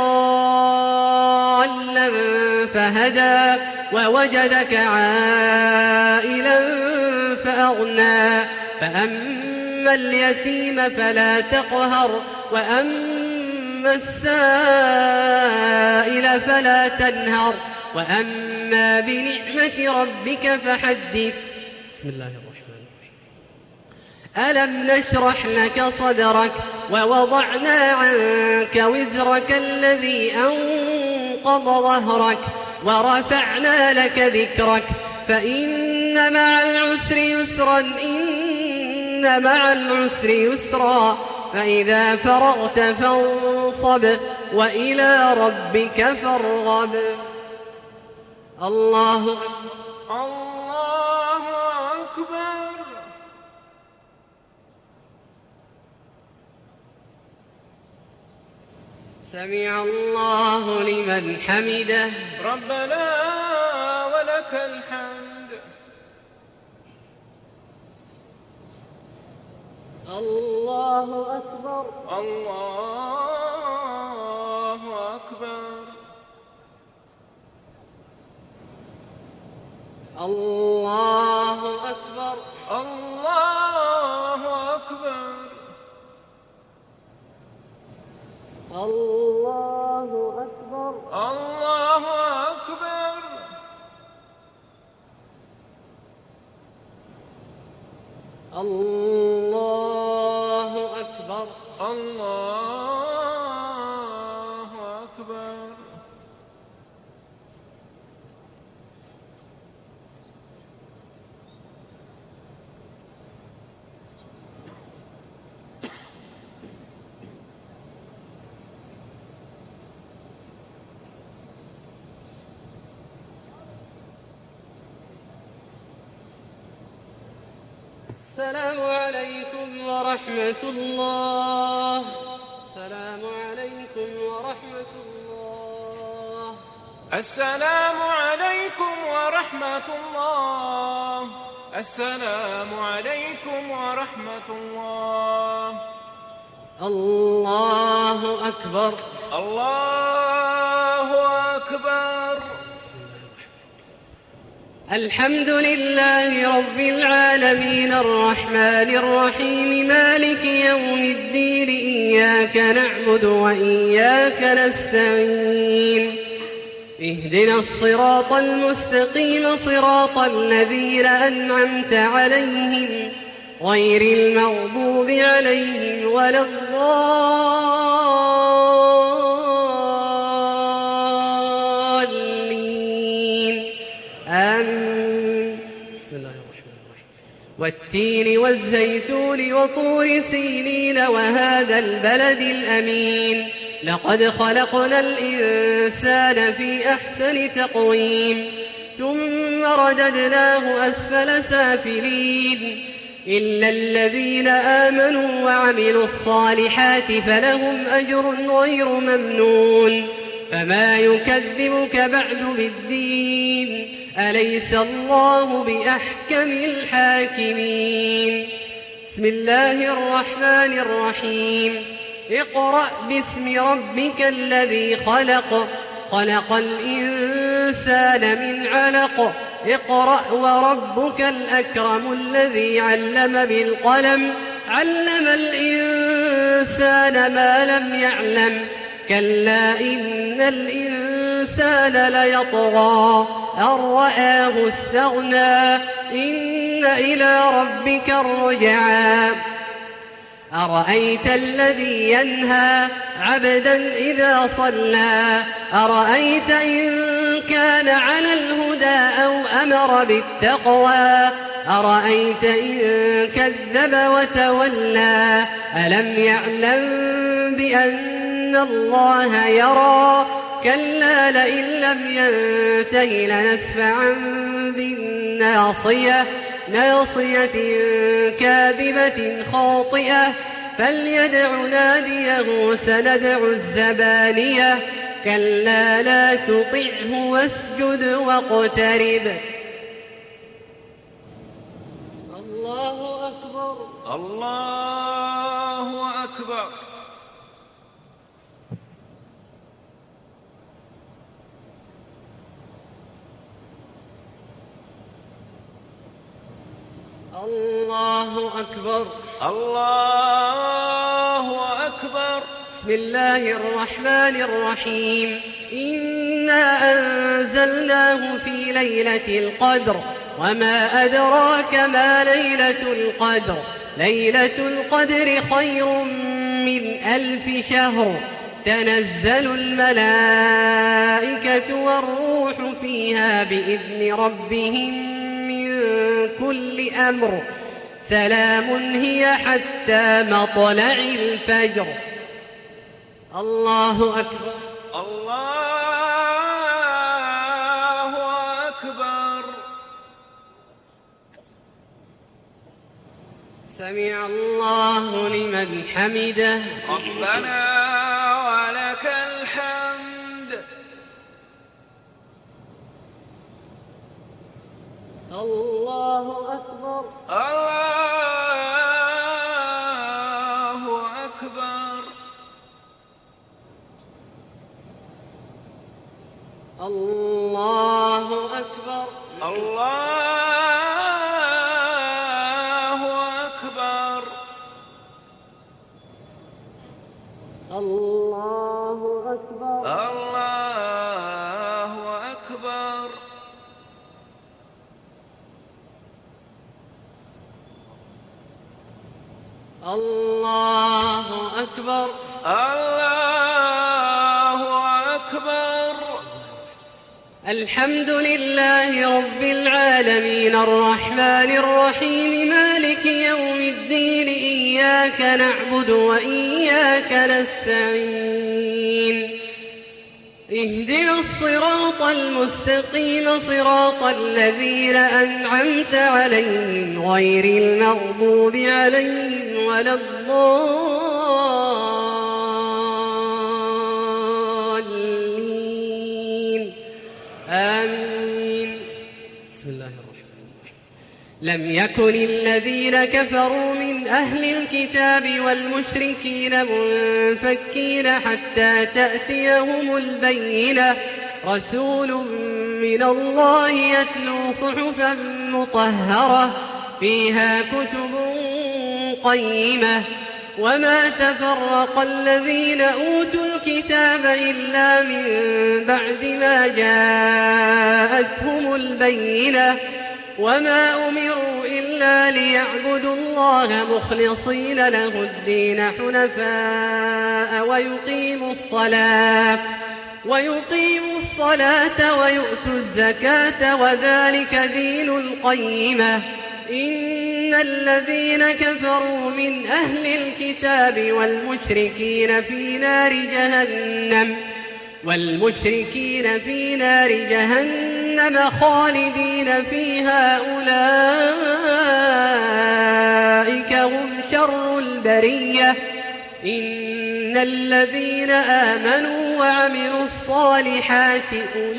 ضالا فهدى ووجدك عائلا فأغنى فأما اليتيم فلا تقهر وأما السائل فلا تنهر وأما بنعمة ربك فحدث. بسم الله الرحمن الرحيم. ألم نشرح لك صدرك ووضعنا عنك وزرك الذي أنقض ظهرك ورفعنا لك ذكرك فإن مع العسر يسرا إن مع العسر يسرا فإذا فرغت فانصب وإلى ربك فارغب. الله أكبر. الله أكبر. سمع الله لمن حمده. ربنا ولك الحمد. الله أكبر. الله أكبر. الله أكبر. الله أكبر. الله أكبر. الله أكبر. الله أكبر. الله أكبر. السلام عليكم ورحمة الله. السلام عليكم ورحمة الله. السلام عليكم ورحمة الله. السلام عليكم ورحمة الله. الله أكبر. الله أكبر. الحمد لله رب العالمين الرحمن الرحيم مالك يوم الدين إياك نعبد وإياك نستعين اهدنا الصراط المستقيم صراط الذين أنعمت عليهم غير المغضوب عليهم ولا الضالين آمين. بسم الله الرحمن الرحيم. والتين والزيتون وطور سينين وهذا البلد الأمين لقد خلقنا الإنسان في أحسن تقويم ثم رددناه أسفل سافلين إلا الذين آمنوا وعملوا الصالحات فلهم أجر غير ممنون فما يكذبك بعد بالدين أليس الله بأحكم الحاكمين. بسم الله الرحمن الرحيم. اقرأ باسم ربك الذي خلق خلق الإنسان من علق اقرأ وربك الأكرم الذي علم بالقلم علم الإنسان ما لم يعلم كلا إن الإنسان ليطغى أن رآه استغنى إن إلى ربك الرجعى أرأيت الذي ينهى عبدا إذا صلى أرأيت إن كان على الهدى أو أمر بالتقوى أرأيت إن كذب وتولى ألم يعلم بأن الله يرى كلا لئن لم ينته لنسفعا بالناصية ناصية كاذبة خاطئة فليدع ناديه سندع الزبانية كلا لا تطعه واسجد واقترب. الله أكبر. أكبر. الله أكبر. الله أكبر. الله أكبر. بسم الله الرحمن الرحيم. إنا أنزلناه في ليلة القدر وما أدراك ما ليلة القدر. ليلة القدر خير من 1000 شهر. تنزل الملائكة والروح فيها بإذن ربهم من كل أمر. سلام هي حتى مطلع الفجر. الله أكبر. الله أكبر. سمع الله لمن حمده. ربنا ولك الحمد. الله أكبر. الله أكبر. الله أكبر. الله أكبر. الله أكبر. الله أكبر. الله أكبر. الله أكبر. الحمد لله رب العالمين الرحمن الرحيم مالك يوم الدين. إياك نعبد وإياك نستعين. اهدنا الصراط المستقيم صراط الذين أنعمت عليهم غير المغضوب عليهم ولا الضالين. آمين. بسم الله الرحمن الرحيم. لم يكن الذين كفروا من أهل الكتاب والمشركين منفكين حتى تأتيهم البينة. رسول من الله يتلو صحفا مطهرة فيها كتب قيمة. وما تفرق الذين أوتوا الكتاب إلا من بعد ما جاءتهم البينة. وما أمروا إلا ليعبدوا الله مخلصين له الدين حنفاء ويقيموا الصلاة ويؤتوا الزكاة وذلك دين القيمة. إن الذين كفروا من أهل الكتاب والمشركين في نار جهنم خالدين فيها أولئك هم شر البرية. إن الذين آمنوا وعملوا الصالحات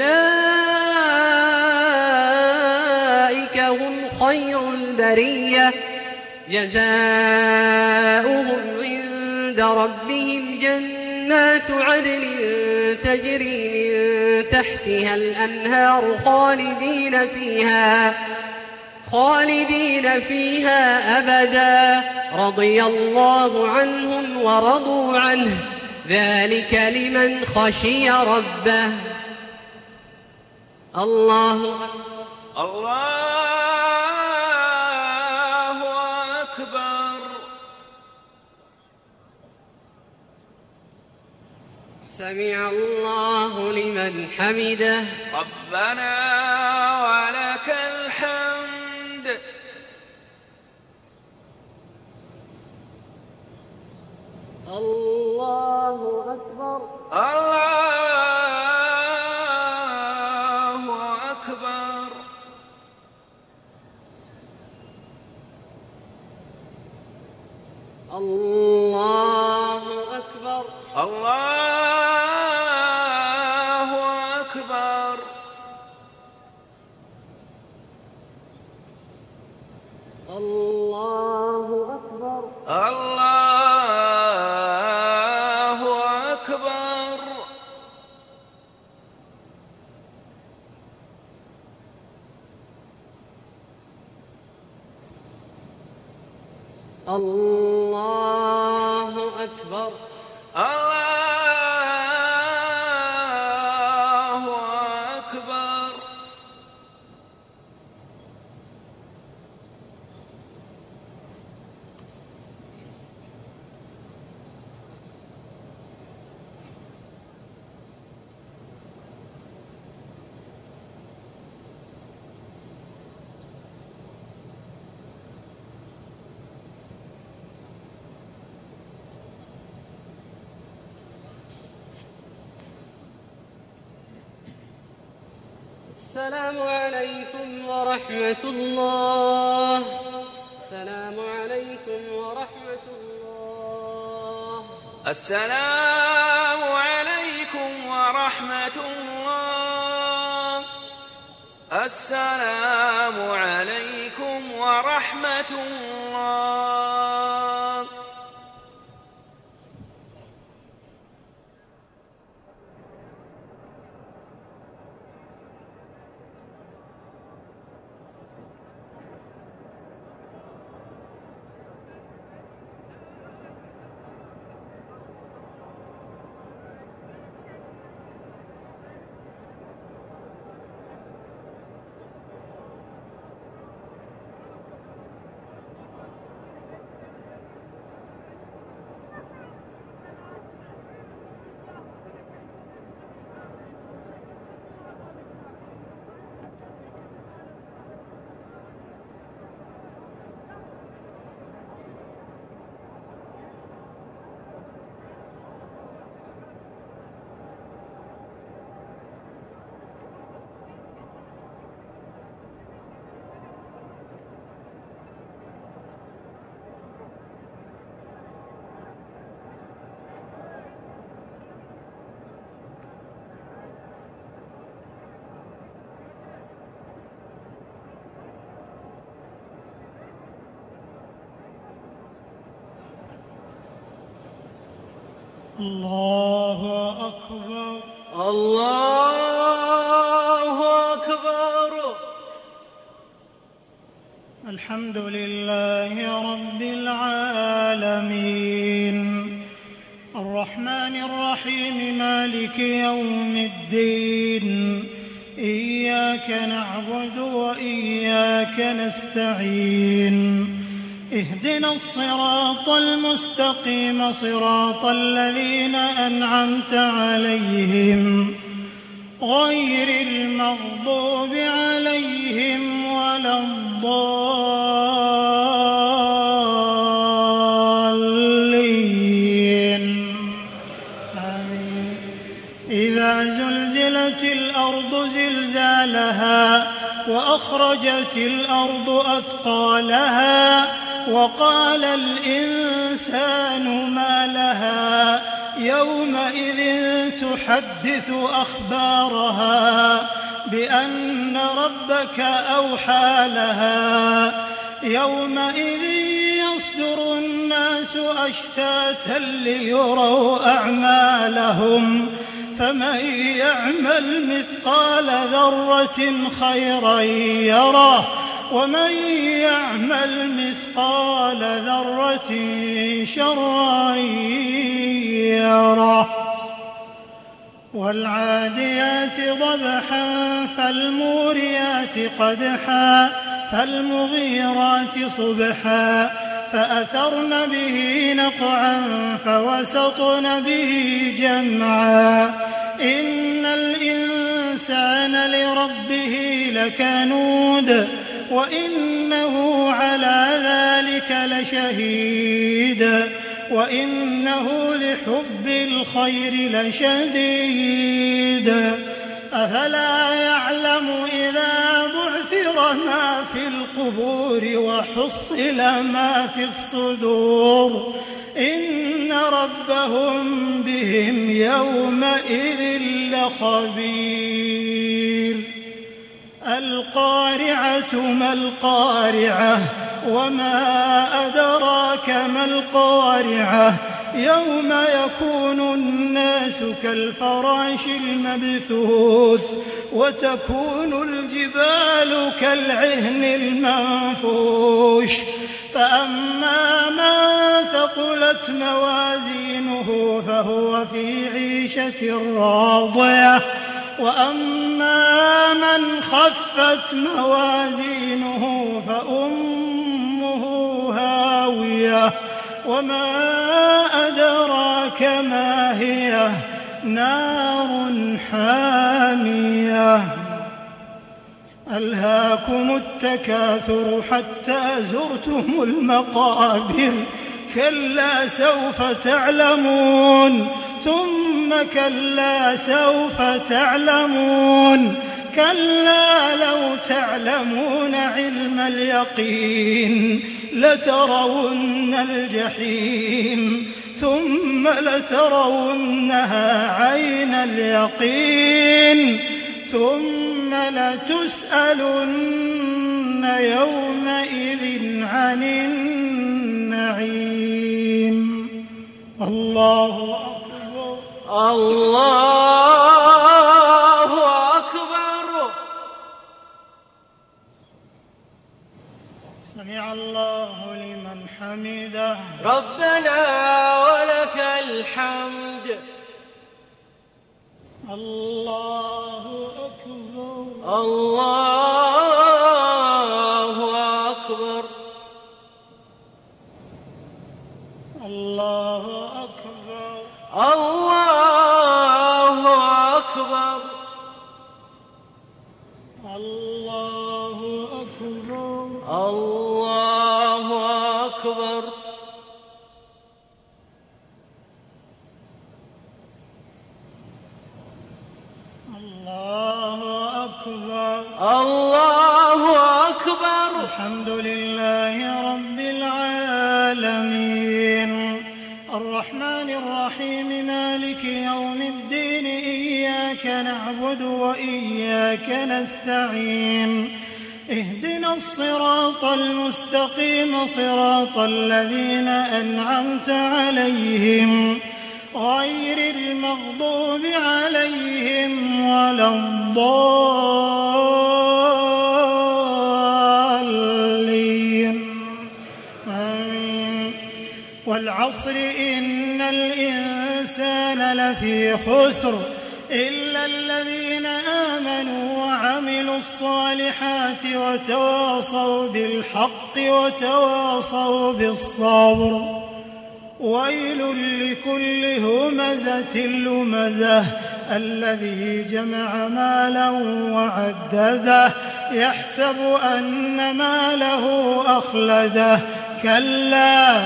أولئك هم خير البرية. جزاؤهم عند ربهم جنات عدن تجري من تحتها الأنهار خالدين فيها أبدا. رضي الله عنهم ورضوا عنه ذلك لمن خشي ربه. الله أكبر. سمع الله لمن حمده. ربنا ولك الحمد. الله أكبر. الله أكبر. الله أكبر. الله أكبر. الله الله أكبر. الله أكبر. الله أكبر. السلام عليكم ورحمة الله. السلام عليكم ورحمة الله. السلام عليكم ورحمة الله. السلام عليكم ورحمة الله. الله أكبر. الله أكبر. الحمد لله رب العالمين الرحمن الرحيم مالك يوم الدين إياك نعبد وإياك نستعين اهدنا الصراط المستقيم صراط الذين أنعمت عليهم غير المغضوب عليهم ولا الضالين آمين. إذا زلزلت الأرض زلزالها وأخرجت الأرض أثقالها وقال الإنسان ما لها يومئذ تحدث أخبارها بأن ربك أوحى لها يومئذ يصدر الناس أشتاتا ليروا أعمالهم فمن يعمل مثقال ذرة خيرا يره ومن يعمل مثقال ذرة شرا يره. والعاديات ضبحا فالموريات قدحا فالمغيرات صبحا فأثرن به نقعا فوسطن به جمعا إن الإنسان لربه لكنود وإنه على ذلك لشهيد وإنه لحب الخير لشديد. أفلا يعلم إذا بعثر ما في القبور وحصل ما في الصدور إن ربهم بهم يومئذ لخبير. القارعة ما القارعة وما أدراك ما القارعة يوم يكون الناس كالفراش المبثوث وتكون الجبال كالعهن المنفوش فأما من ثقلت موازينه فهو في عيشة راضية وأما من خفت موازينه فأمه هاوية وما أدراك ما هي نار حامية ألهاكم التكاثر حتى زرتم المقابر كلا سوف تعلمون ثم كلا سوف تعلمون كلا لو تعلمون علم اليقين لترون الجحيم ثم لترونها عين اليقين ثم لتسألن يومئذ عن النعيم. الله أكبر الله أكبر. سمع الله لمن حمده. ربنا ولك الحمد. الله أكبر الله أكبر. الله أكبر الله أكبر. الله أكبر الله أكبر. الله أكبر الله أكبر. الحمد لله رب العالمين الرحمن الرحيم مالك يوم الدين إياك نعبد وإياك نستعين اهدنا الصراط المستقيم صراط الذين أنعمت عليهم غير المغضوب عليهم ولا الضالين آمين. والعصر إن الإنسان لفي خسر إلا الذين آمنوا وعملوا الصالحات وتواصوا بالحق وتواصوا بالصبر. ويل لكل همزة لمزة الذي جمع مالا وعدده يحسب أن ماله أخلده كلا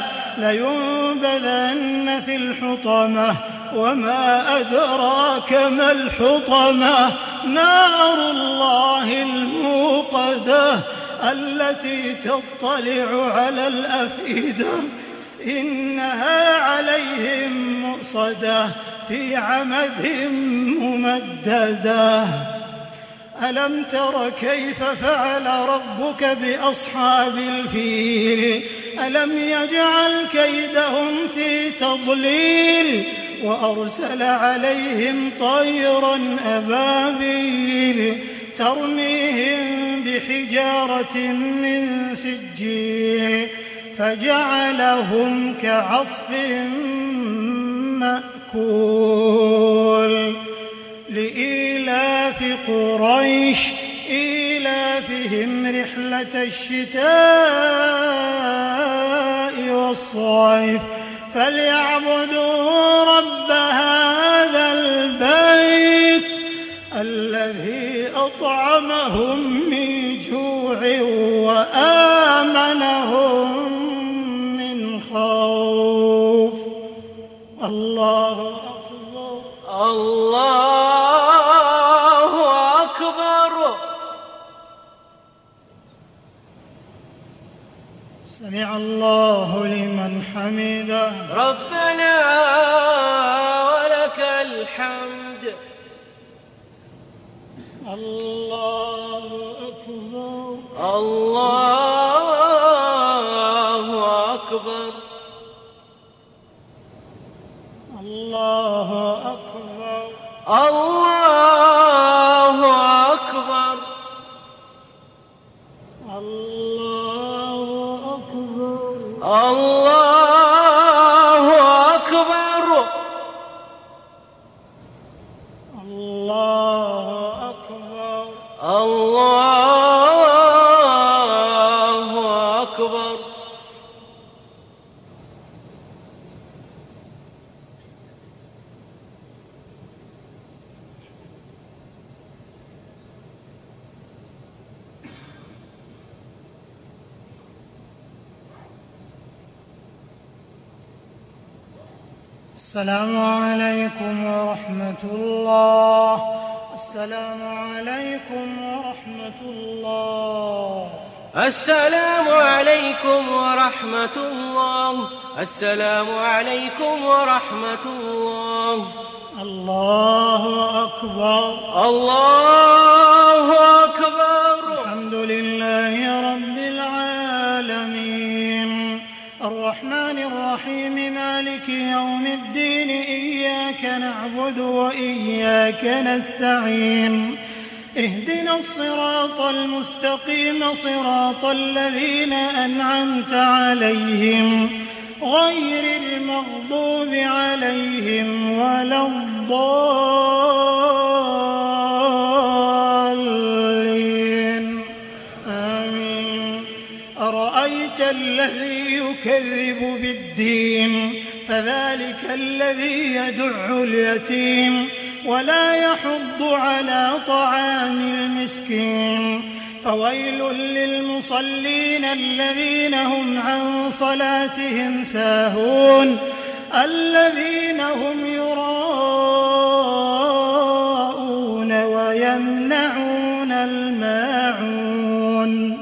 لينبذن في الحطمة وما أدراك ما الحطمة نار الله الموقدة التي تطلع على الأفئدة إنها عليهم مؤصدة في عمد ممددة. ألم تر كيف فعل ربك بأصحاب الفيل ألم يجعل كيدهم في تضليل وأرسل عليهم طيرا أبابيل ترميهم بحجارة من سجيل فجعلهم كعصف مأكول. لإيلاف قريش إيلافهم رحلة الشتاء والصيف فليعبدوا رب هذا البيت الذي أطعمهم من جوع وآمنهم من خوف. الله أكبر الله أكبر. سمع الله لمن حمده. ربنا ولك الحمد. الله الله أكبر. الله أكبر. الله أكبر. السلام عليكم ورحمة الله. السلام عليكم ورحمة الله. السلام عليكم ورحمة الله. السلام عليكم ورحمة الله. الله أكبر. الله أكبر. الحمد لله رب العالمين الرحمن الرحيم مالك يوم الدين إياك نعبد وإياك نستعين اهدنا الصراط المستقيم صراط الذين أنعمت عليهم غير المغضوب عليهم ولا الضالين آمين. أرأيت الذي يكذب بالدين فذلك الذي يدع اليتيم ولا يحض على طعام المسكين فويل للمصلين الذين هم عن صلاتهم ساهون الذين هم يراءون ويمنعون الماعون.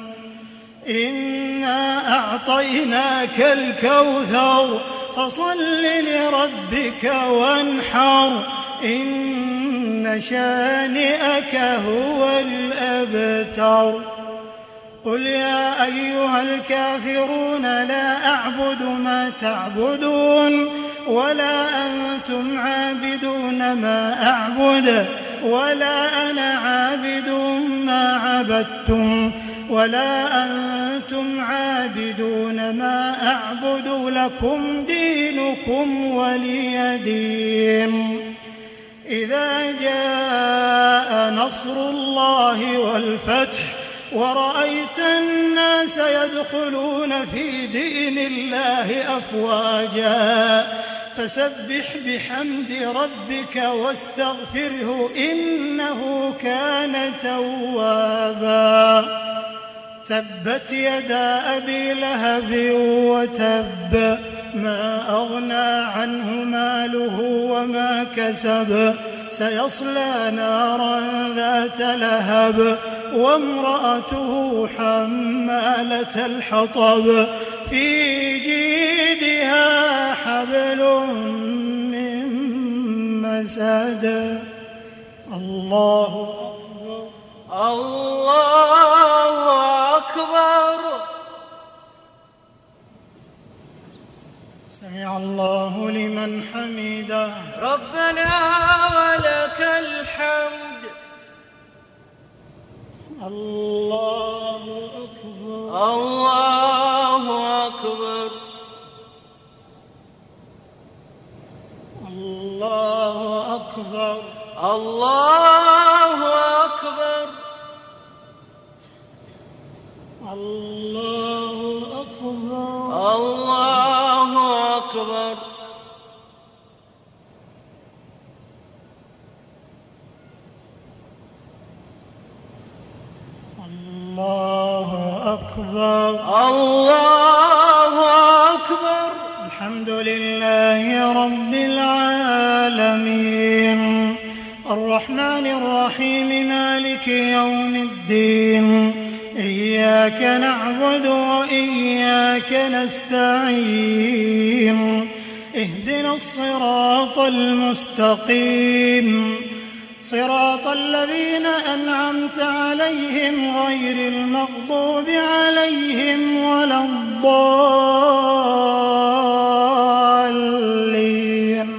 إنا أعطيناك الكوثر فصل لربك وانحر إن شانئك هو الأبتر. قل يا أيها الكافرون لا أعبد ما تعبدون ولا أنتم عابدون ما أعبد ولا أنا عابد ما عبدتم ولا أنتم عابدون ما أعبد لكم دينكم ولي دين. إذا جاء نصر الله والفتح ورأيت الناس يدخلون في دين الله أفواجا فسبح بحمد ربك واستغفره إنه كان توابا. تبت يدا أبي لهب وتب ما أغنى عنه ماله وما كسب سيصلى نارا ذات لهب وامرأته حمالة الحطب في جيدها حبل من مسد. الله أكبر. الله أكبر. سمع الله لمن حمده. ربنا ولك الحمد. الله أكبر. الله أكبر. الله أكبر. الله أكبر. الله أكبر. الله أكبر. الله أكبر. الله أكبر. الحمد لله رب العالمين الرحمن الرحيم مالك يوم الدين إياك نعبد وإياك نستعين اهدنا الصراط المستقيم صراط الذين أنعمت عليهم غير المغضوب عليهم ولا الضالين.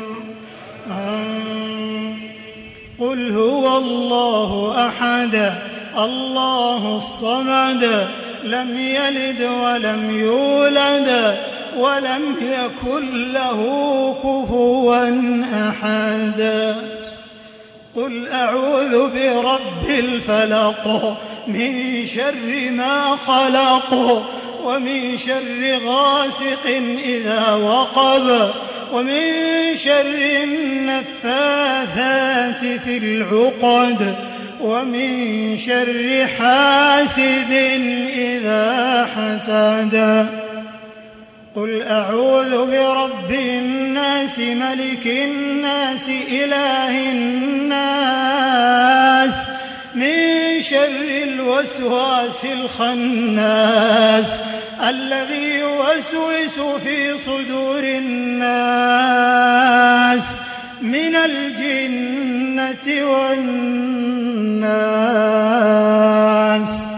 قل هو الله أحد الله الصمد لم يلد ولم يولد ولم يكن له كفوا أحد. قل أعوذ برب الفلق من شر ما خلق ومن شر غاسق إذا وقب ومن شر النفاثات في العقد ومن شر حاسد إذا حسد. قل أعوذ برب الناس ملك الناس إله الناس من شر الوسواس الخناس الذي يوسوس في صدور الناس من الجنة والناس.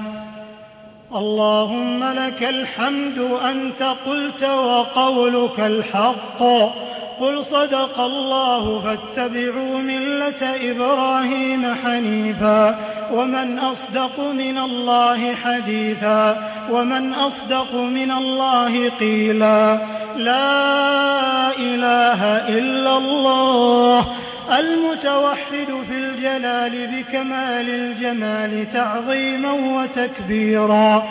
اللهم لك الحمد أنت قلت وقولك الحق. قل صدق الله فاتبعوا ملة إبراهيم حنيفا ومن أصدق من الله حديثا ومن أصدق من الله قيلا. لا إله إلا الله المتوحد في الجلال بكمال الجمال تعظيما وتكبيرا،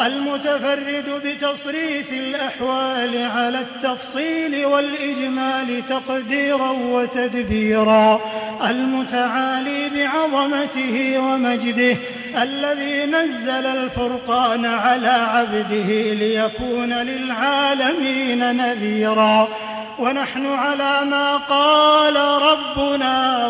المتفرد بتصريف الأحوال على التفصيل والإجمال تقديرا وتدبيرا، المتعالي بعظمته ومجده الذي نزل الفرقان على عبده ليكون للعالمين نذيرا. ونحن على ما قال ربنا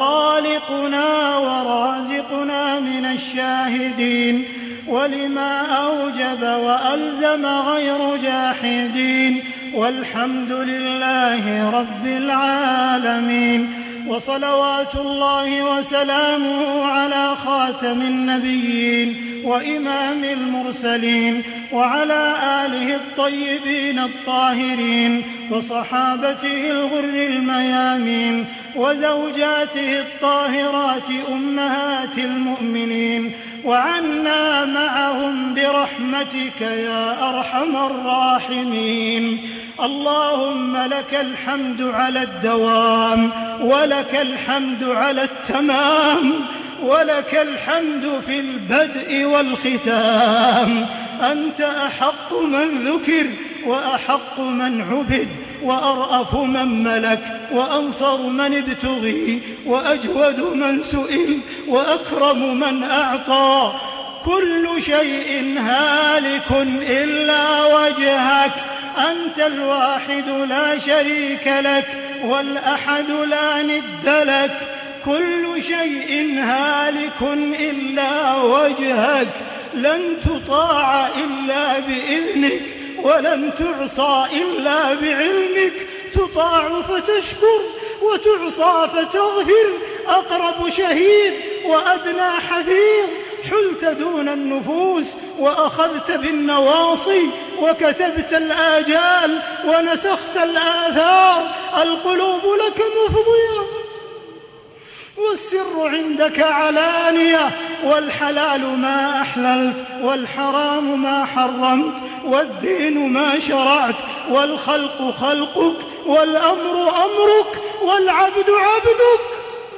وخالقنا ورازقنا من الشاهدين، ولما أوجب وألزم غير جاحدين، والحمد لله رب العالمين. وصلوات الله وسلامه على خاتم النبيين وإمام المرسلين وعلى آله الطيبين الطاهرين وصحابته الغر الميامين وزوجاته الطاهرات أمهات المؤمنين، وعنا معهم برحمتك يا أرحم الراحمين. اللهم لك الحمد على الدوام، ولك الحمد على التمام، ولك الحمد في البدء والختام. أنت أحق من ذكر وأحق من عبد وأرأف من ملك وأنصر من ابتغي وأجود من سئل وأكرم من أعطى. كل شيء هالك إلا وجهك، أنت الواحد لا شريك لك والأحد لا ند لك. كل شيء هالك إلا وجهك، لن تطاع إلا بإذنك ولن تعصى إلا بعلمك. تطاع فتشكر وتعصى فتغفر، أقرب شهيد وأدنى حفيظ. حلت دون النفوس وأخذت بالنواصي وكتبت الآجال ونسخت الآثار. القلوب لك مفضية والسر عندك علانية، والحلال ما أحللت والحرام ما حرمت، والدين ما شرعت، والخلق خلقك، والأمر أمرك، والعبد عبدك.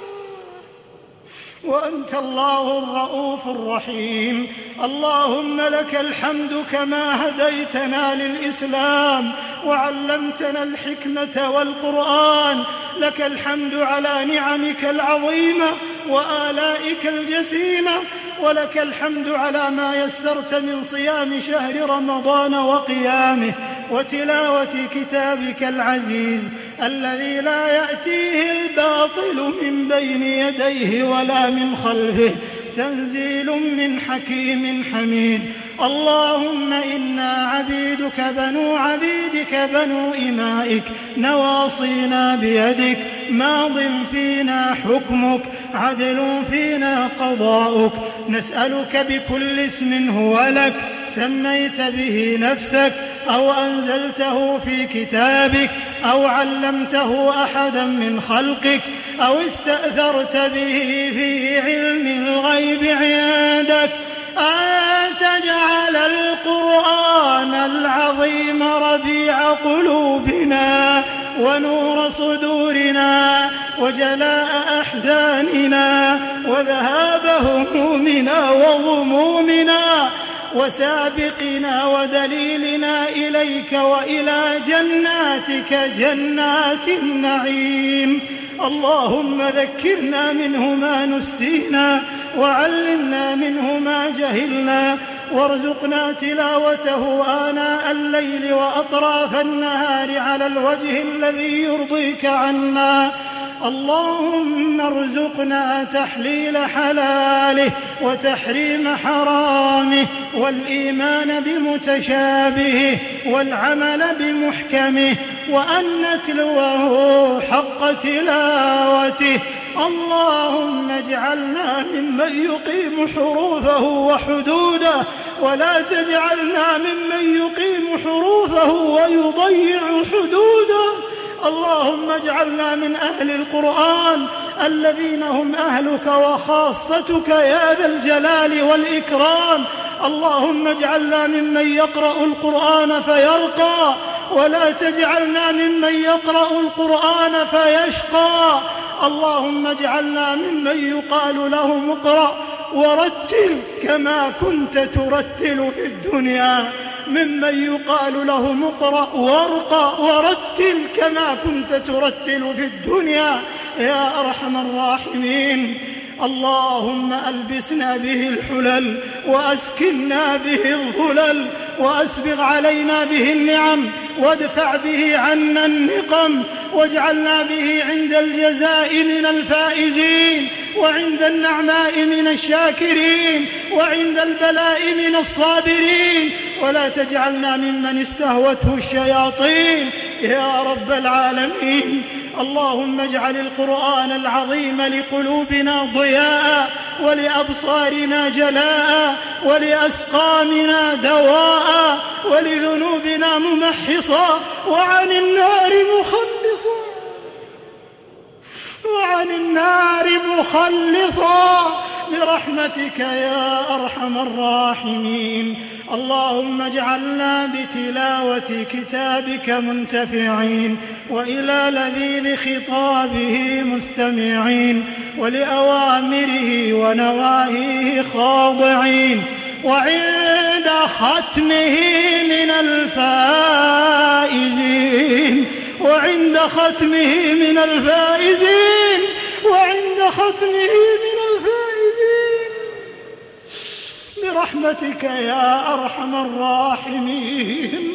وأنت الله الرؤوف الرحيم. اللهم لك الحمد كما هديتنا للإسلام وعلمتنا الحكمة والقرآن. لك الحمد على نعمك العظيمة وآلائك الجسيمة، ولك الحمد على ما يسرت من صيام شهر رمضان وقيامه وتلاوة كتابك العزيز الذي لا يأتيه الباطل من بين يديه ولا من خلفه، تنزيل من حكيم حميد. اللهم إنا عبيدك بنو عبيدك بنو إمائك، نواصينا بيدك، ماض فينا حكمك، عدل فينا قضاؤك. نسألك بكل اسم هو لك سميت به نفسك أو أنزلته في كتابك أو علمته أحدا من خلقك أو استأثرت به في علم الغيب عندك أن تجعل القرآن العظيم ربيع قلوبنا ونور صدورنا وجلاء أحزاننا وذهاب همومنا وغمومنا وسابقنا ودليلنا إليك وإلى جناتك جنات النعيم. اللهم ذكرنا منه ما نسينا وعلمنا منه ما جهلنا وارزقنا تلاوته آناء الليل وأطراف النهار على الوجه الذي يرضيك عنا. اللهم ارزقنا تحليل حلاله وتحريم حرامه والإيمان بمتشابهه والعمل بمحكمه وأن نتلوه حق تلاوته. اللهم اجعلنا ممن يقيم حروفه وحدوده ولا تجعلنا ممن يقيم حروفه ويضيع حدوده. اللهم اجعلنا من أهل القرآن الذين هم أهلك وخاصتك يا ذا الجلال والإكرام. اللهم اجعلنا ممن يقرأ القرآن فيرقى ولا تجعلنا ممن يقرأ القرآن فيشقى. اللهم اجعلنا ممن يقال لهم اقرأ ورتل كما كنت ترتل في الدنيا، ممن يقال لهم اقرأ وارقى ورتل كما كنت ترتل في الدنيا يا أرحم الراحمين. اللهم ألبسنا به الحلل وأسكننا به الظلل وأسبغ علينا به النعم وادفع به عنا النقم واجعلنا به عند الجزاء من الفائزين وعند النعماء من الشاكرين وعند البلاء من الصابرين، ولا تجعلنا ممن استهوته الشياطين يا رب العالمين. اللهم اجعل القرآن العظيم لقلوبنا ضياء ولأبصارنا جلاء ولأسقامنا دواء ولذنوبنا ممحصا وعن النار مخلصا برحمتك يا أرحم الراحمين. اللهم اجعلنا بتلاوة كتابك منتفعين وإلى لذيذ خطابه مستمعين ولأوامره ونواهيه خاضعين، وعند ختمه من الفائزين برحمتك يا أرحم الراحمين.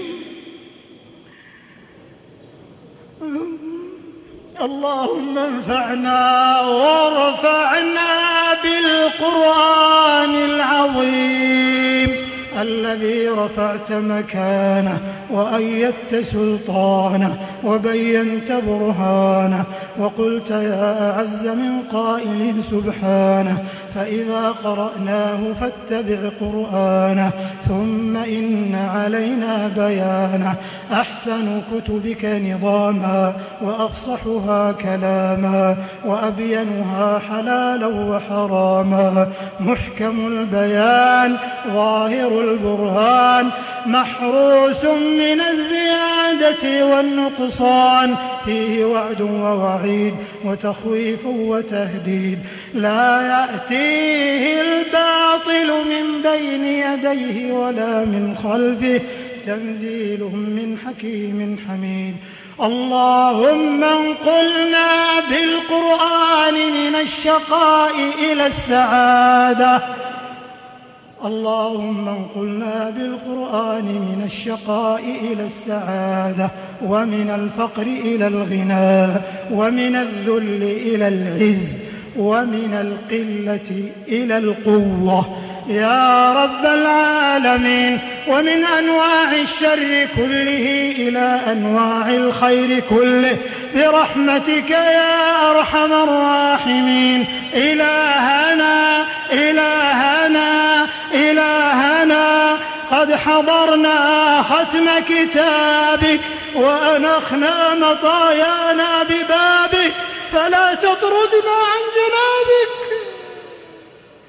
اللهم انفعنا وارفعنا بالقرآن العظيم الذي رفعت مكانه وأيدت سلطانه وبينت برهانه وقلت يا أعز من قائل سبحانه فإذا قرأناه فاتبع قرآنه ثم إن علينا بيانه. أحسن كتبك نظاما وأفصحها كلاما وأبينها حلالا وحراما، محكم البيان ظاهر البرهان، محروس من الزيادة والنقصان، فيه وعد ووعيد وتخويف وتهديد، لا يأتيه الباطل من بين يديه ولا من خلفه، تنزيل من حكيم حميد. اللهم انقلنا بالقرآن من الشقاء إلى السعادة. اللهم انقلنا بالقرآن من الشقاء إلى السعادة ومن الفقر إلى الغنى ومن الذل إلى العز ومن القلة إلى القوة يا رب العالمين، ومن أنواع الشر كله إلى أنواع الخير كله برحمتك يا أرحم الراحمين. إلهنا إلهنا إلهنا قد حضرنا ختم كتابك وأنخنا مطايانا ببابك، فلا تطردنا عن جنابك،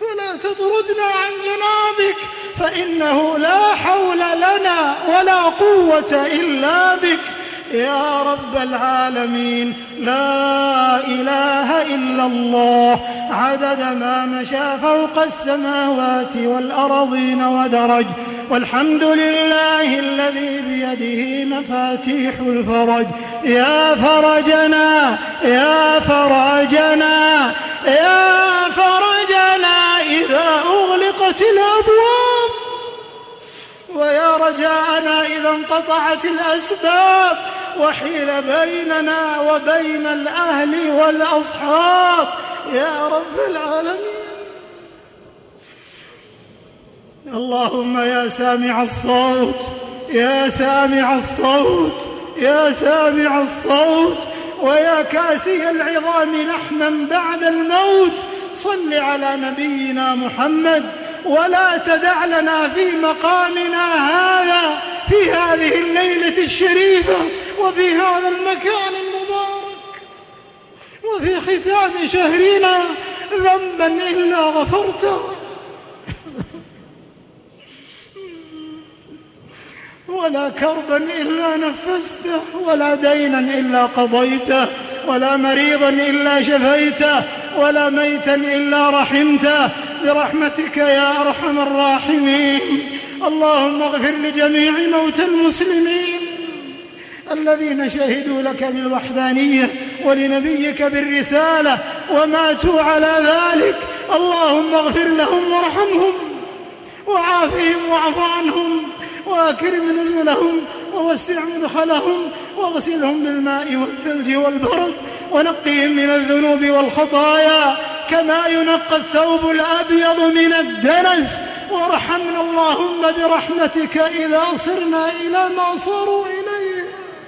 فلا تطردنا عن جنابك، فإنه لا حول لنا ولا قوة إلا بك يا رب العالمين. لا إله إلا الله عدد ما مشى فوق السماوات والأرضين ودرج، والحمد لله الذي بيده مفاتيح الفرج. يا فرجنا يا فرجنا يا فرجنا إذا أغلقت الأبواب، ويا رجاءنا إذا انقطعت الأسباب وحيل بيننا وبين الأهل والأصحاب يا رب العالمين. اللهم يا سامع الصوت يا سامع الصوت يا سامع الصوت ويا كاسي العظام لحما بعد الموت، صل على نبينا محمد، ولا تدع لنا في مقامنا هذا في هذه الليلة الشريفة وفي هذا المكان المبارك وفي ختام شهرنا ذنبا إلا غفرته ولا كربا إلا نفسته ولا دينا إلا قضيته ولا مريضا إلا شفيته ولا ميتا إلا رحمته برحمتك يا أرحم الراحمين. اللهم اغفر لجميع موتى المسلمين الذين شهدوا لك بالوحدانية ولنبيك بالرسالة وماتوا على ذلك. اللهم اغفر لهم وارحمهم وعافهم واعف عنهم وأكرم نزلهم ووسع مدخلهم واغسلهم بالماء والثلج والبرد ونقهم من الذنوب والخطايا كما ينقى الثوب الأبيض من الدنس. وارحمنا اللهم برحمتك إذا صرنا إلى ما صاروا إليه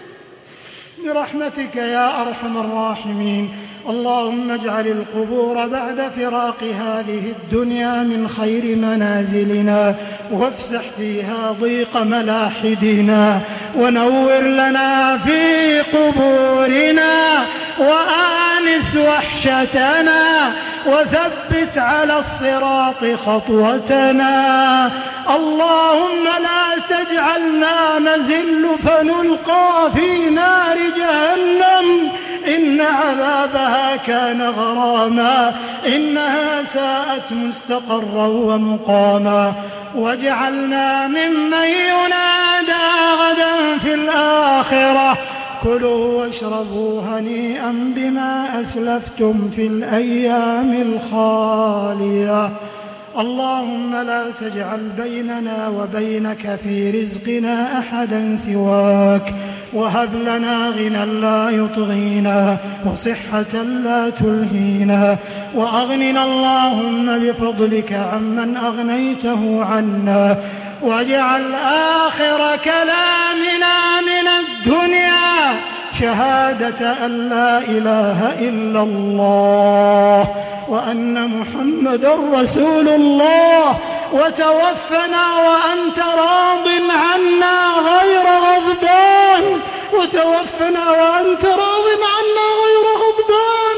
برحمتك يا أرحم الراحمين. اللهم اجعل القبور بعد فراق هذه الدنيا من خير منازلنا، وافسح فيها ضيق ملاحدنا، ونور لنا في قبورنا، وآنس وحشتنا، وثبت على الصراط خطوتنا. اللهم لا تجعلنا نزل فنلقى في نار جهنم، إن عذابها كان غراما، إنها ساءت مستقرا ومقاما. واجعلنا ممن ينادى غدا في الآخرة كلوا واشربوا هنيئا بما أسلفتم في الأيام الخالية. اللهم لا تجعل بيننا وبينك في رزقنا أحدا سواك، وهب لنا غنى لا يطغينا وصحة لا تلهينا، وأغننا اللهم بفضلك عمن أغنيته عنا، واجعل آخر كلامنا من الدنيا شهادة أن لا إله إلا الله وأن محمدا رسول الله، وتوفنا وأنت راض عنا غير غضبان، وتوفنا وأنت راض عنا غير غضبان.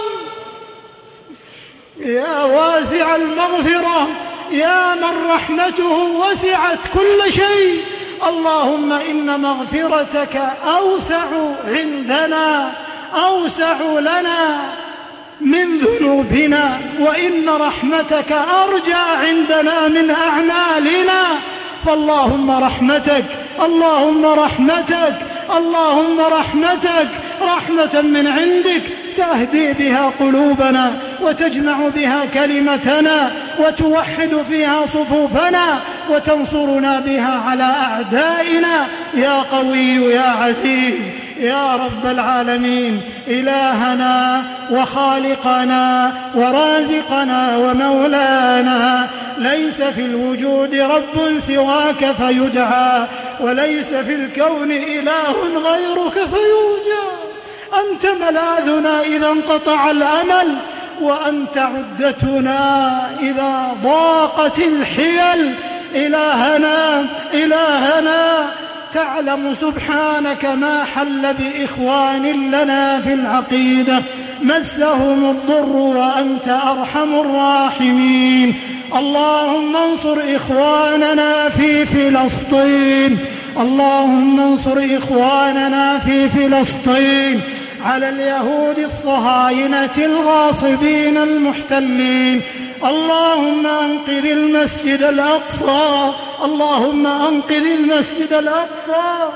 يا واسع المغفرة، يا من رحمته وسعت كل شيء، اللهم إن مغفرتك أوسع عندنا، أوسع لنا من ذنوبنا، وإن رحمتك أرجى عندنا من أعمالنا. فاللهم رحمتك، اللهم رحمتك، اللهم رحمتك، رحمة من عندك تهدي بها قلوبنا وتجمع بها كلمتنا وتوحد فيها صفوفنا وتنصرنا بها على أعدائنا يا قوي يا عزيز يا رب العالمين. إلهنا وخالقنا ورازقنا ومولانا، ليس في الوجود رب سواك فيدعى، وليس في الكون إله غيرك فيرجى. أنت ملاذنا إذا انقطع الأمل، وأنت عدتنا إذا ضاقت الحيل. إلهنا إلهنا، تعلم سبحانك ما حل بإخوان لنا في العقيدة مسهم الضر وأنت أرحم الراحمين، اللهم انصر إخواننا في فلسطين، اللهم انصر إخواننا في فلسطين على اليهود الصهاينة الغاصبين المحتلين. اللهم أنقذ المسجد الأقصى، اللهم أنقذ المسجد الأقصى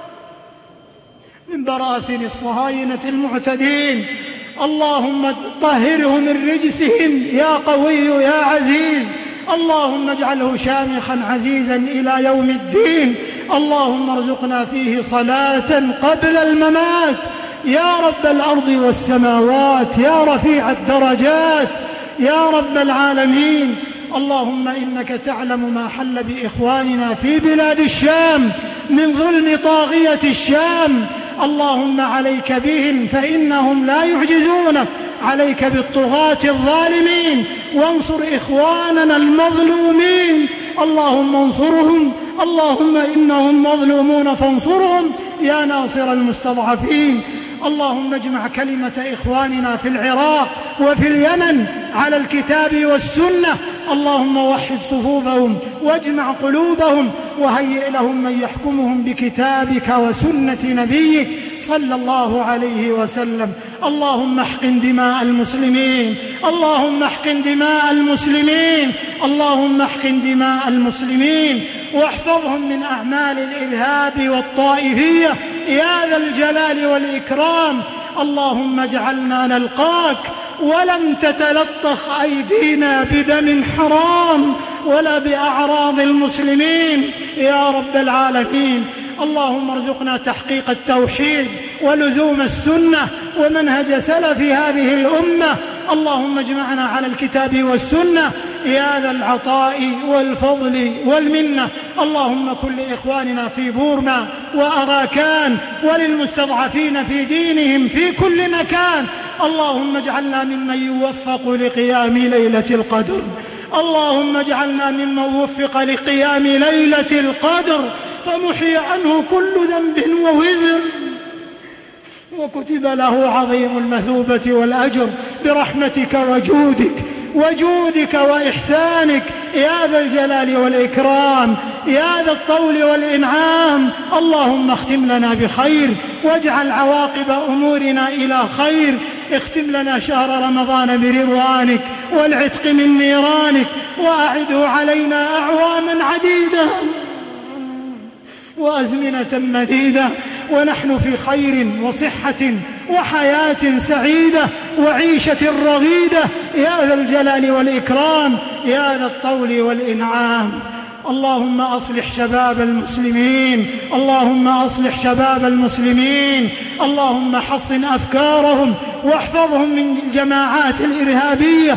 من براثن الصهاينة المعتدين. اللهم طهره من رجسهم يا قوي يا عزيز. اللهم اجعله شامخا عزيزا إلى يوم الدين. اللهم ارزقنا فيه صلاة قبل الممات يا رب الأرض والسماوات، يا رفيع الدرجات، يا رب العالمين. اللهم إنك تعلم ما حل بإخواننا في بلاد الشام من ظلم طاغية الشام. اللهم عليك بهم فإنهم لا يعجزونك، عليك بالطغاة الظالمين، وانصر إخواننا المظلومين. اللهم انصرهم، اللهم إنهم مظلومون فانصرهم يا ناصر المستضعفين. اللهم اجمع كلمة إخواننا في العراق وفي اليمن على الكتاب والسنة. اللهم وحد صفوفهم واجمع قلوبهم وهيئ لهم من يحكمهم بكتابك وسنة نبيك صلى الله عليه وسلم. اللهم احقن دماء المسلمين، اللهم احقن دماء المسلمين، اللهم احقن دماء المسلمين واحفظهم من أعمال الإرهاب والطائفية يا ذا الجلال والإكرام. اللهم اجعلنا نلقاك ولم تتلطخ أيدينا بدم حرام ولا بأعراض المسلمين يا رب العالمين. اللهم ارزقنا تحقيق التوحيد ولزوم السنة ومنهج سلف هذه الأمة. اللهم اجمعنا على الكتاب والسنة يا ذا العطاء والفضل والمنة. اللهم كن لإخواننا في بورما وأراكان وللمستضعفين في دينهم في كل مكان. اللهم اجعلنا ممن يوفق لقيام ليلة القدر، اللهم اجعلنا ممن وفق لقيام ليلة القدر فمحي عنه كل ذنب ووزر وكتب له عظيم المثوبة والأجر برحمتك وجودك وإحسانك يا ذا الجلال والإكرام يا ذا الطول والإنعام. اللهم اختم لنا بخير واجعل عواقب أمورنا إلى خير. اختم لنا شهر رمضان برضوانك والعتق من نيرانك، وأعده علينا أعواما عديدة وأزمنة مديدة ونحن في خير وصحة وحياة سعيدة وعيشة رغيدة يا ذا الجلال والإكرام يا ذا الطول والإنعام. اللهم أصلح شباب المسلمين، اللهم أصلح شباب المسلمين، اللهم حصن أفكارهم واحفظهم من الجماعات الإرهابية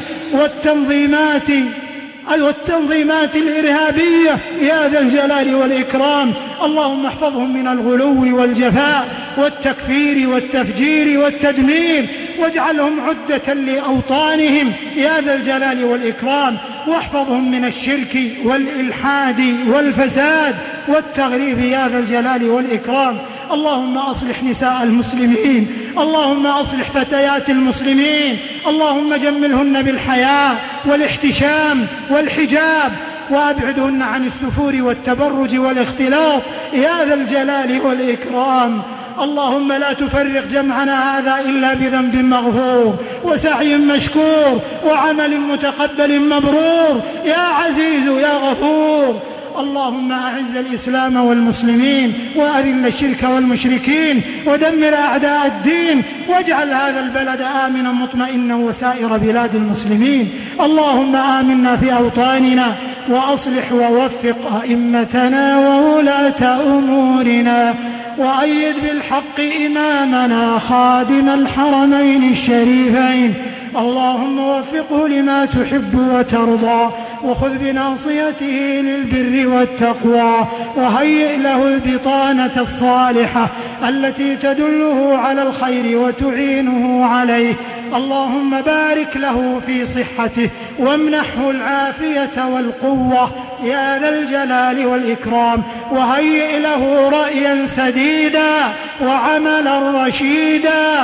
والتنظيمات الإرهابية يا ذا الجلال والإكرام. اللهم احفظهم من الغلو والجفاء والتكفير والتفجير والتدمير، واجعلهم عدة لأوطانهم يا ذا الجلال والإكرام، واحفظهم من الشرك والإلحاد والفساد والتغريب يا ذا الجلال والإكرام. اللهم أصلح نساء المسلمين، اللهم أصلح فتيات المسلمين، اللهم جملهن بالحياء والاحتشام والحجاب، وأبعدهن عن السفور والتبرج والاختلاط يا ذا الجلال والإكرام. اللهم لا تفرق جمعنا هذا إلا بذنب مغفور وسعي مشكور وعمل متقبل مبرور يا عزيز يا غفور. اللهم أعز الإسلام والمسلمين وأذل الشرك والمشركين ودمر أعداء الدين، واجعل هذا البلد آمنا مطمئنا وسائر بلاد المسلمين. اللهم آمنا في أوطاننا وأصلح ووفق أئمتنا وولاة أمورنا، وأيد بالحق إمامنا خادم الحرمين الشريفين. اللهم وفقه لما تحب وترضى، وخذ بناصيته للبر والتقوى، وهيئ له البطانة الصالحة التي تدله على الخير وتعينه عليه. اللهم بارك له في صحته وامنحه العافية والقوة يا ذا الجلال والإكرام، وهيئ له رأيا سديدا وعملا رشيدا.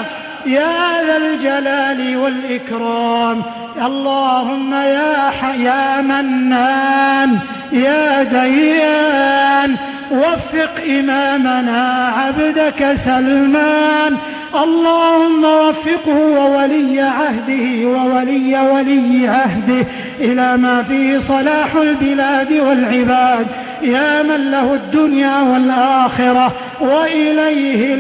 يا ذا الجلال والإكرام. اللهم يا منان يا ديان وفق إمامنا عبدك سلمان، اللهم وفقه وولي عهده وولي عهده إلى ما فيه صلاح البلاد والعباد، يا من له الدنيا والآخرة وإليه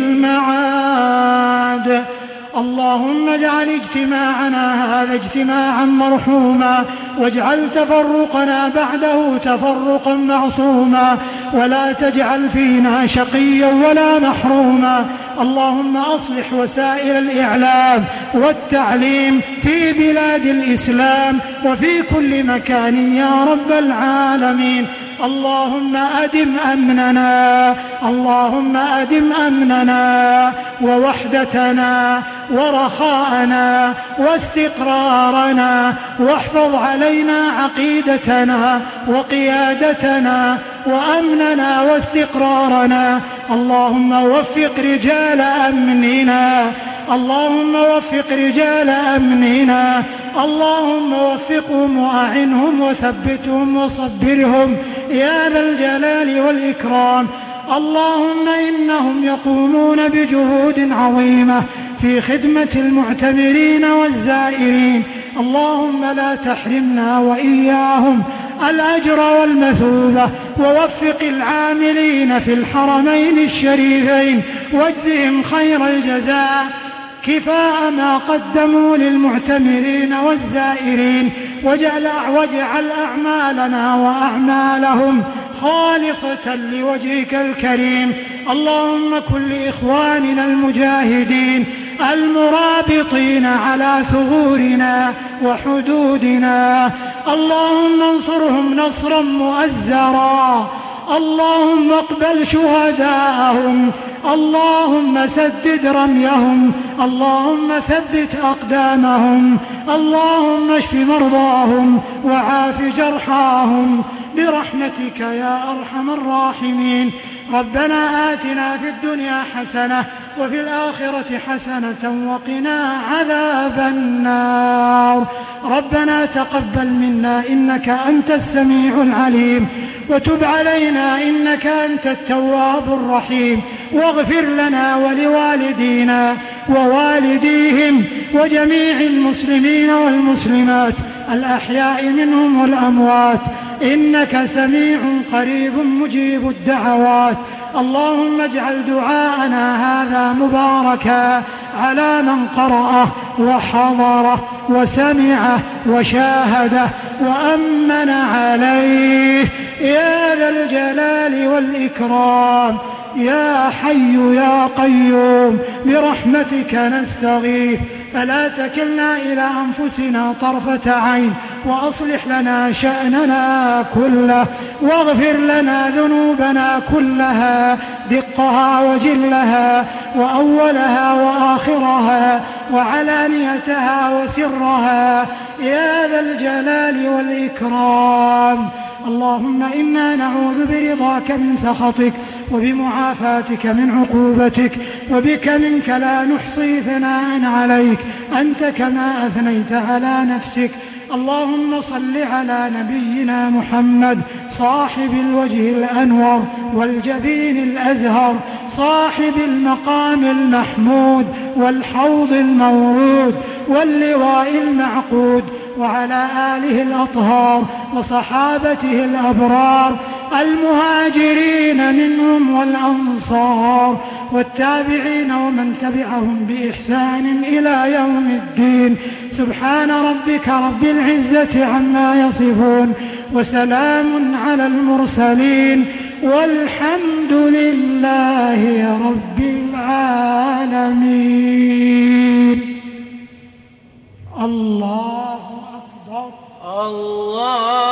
المعاد. اللهم اجعل اجتماعنا هذا اجتماعا مرحوما، واجعل تفرقنا بعده تفرقا معصوما، ولا تجعل فينا شقيا ولا محروما. اللهم أصلح وسائل الإعلام والتعليم في بلاد الإسلام وفي كل مكان يا رب العالمين. اللهم أدم أمننا، اللهم أدم أمننا ووحدتنا ورخاءنا واستقرارنا، واحفظ علينا عقيدتنا وقيادتنا وأمننا واستقرارنا. اللهم وفق رجال أمننا، اللهم وفق رجال أمننا، اللهم وفقهم وأعنهم وثبتهم وصبرهم يا ذا الجلال والإكرام. اللهم إنهم يقومون بجهود عظيمة في خدمة المعتمرين والزائرين، اللهم لا تحرمنا وإياهم الأجر والمثوبة، ووفق العاملين في الحرمين الشريفين واجزهم خير الجزاء كفاء ما قدموا للمعتمرين والزائرين، واجعل أعمالنا وأعمالهم خالصة لوجهك الكريم. اللهم كن لإخواننا المجاهدين المرابطين على ثغورنا وحدودنا، اللهم انصرهم نصرا مؤزرا، اللهم اقبل شهداءهم، اللهم سدد رميهم، اللهم ثبت أقدامهم، اللهم اشف مرضاهم وعاف جرحاهم برحمتك يا أرحم الراحمين. ربنا آتنا في الدنيا حسنة وفي الآخرة حسنة وقنا عذاب النار. ربنا تقبل منا إنك أنت السميع العليم، وتب علينا إنك أنت التواب الرحيم، واغفر لنا ولوالدينا ووالديهم وجميع المسلمين والمسلمات الأحياء منهم والأموات، إنك سميع قريب مجيب الدعوات. اللهم اجعل دعاءنا هذا مباركا على من قرأه وحضره وسمعه وشاهده وأمن عليه يا ذا الجلال والإكرام. يا حي يا قيوم برحمتك نستغيث، فلا تكلنا إلى أنفسنا طرفة عين، وأصلح لنا شأننا كله، واغفر لنا ذنوبنا كلها دقها وجلها وأولها وآخرها وعلانيتها وسرها يا ذا الجلال والإكرام. اللهم إنا نعوذ برضاك من سخطك وبمعافاتك من عقوبتك، وبك منك لا نحصي ثناء عليك أنت كما أثنيت على نفسك. اللهم صل على نبينا محمد صاحب الوجه الأنور والجبين الأزهر، صاحب المقام المحمود والحوض المورود واللواء المعقود، وعلى آله الأطهار وصحابته الأبرار المهاجرين منهم والأنصار والتابعين ومن تبعهم بإحسان إلى يوم الدين. سبحان ربك رب العزة عما يصفون، وسلام على المرسلين، والحمد لله رب العالمين. الله أكبر. الله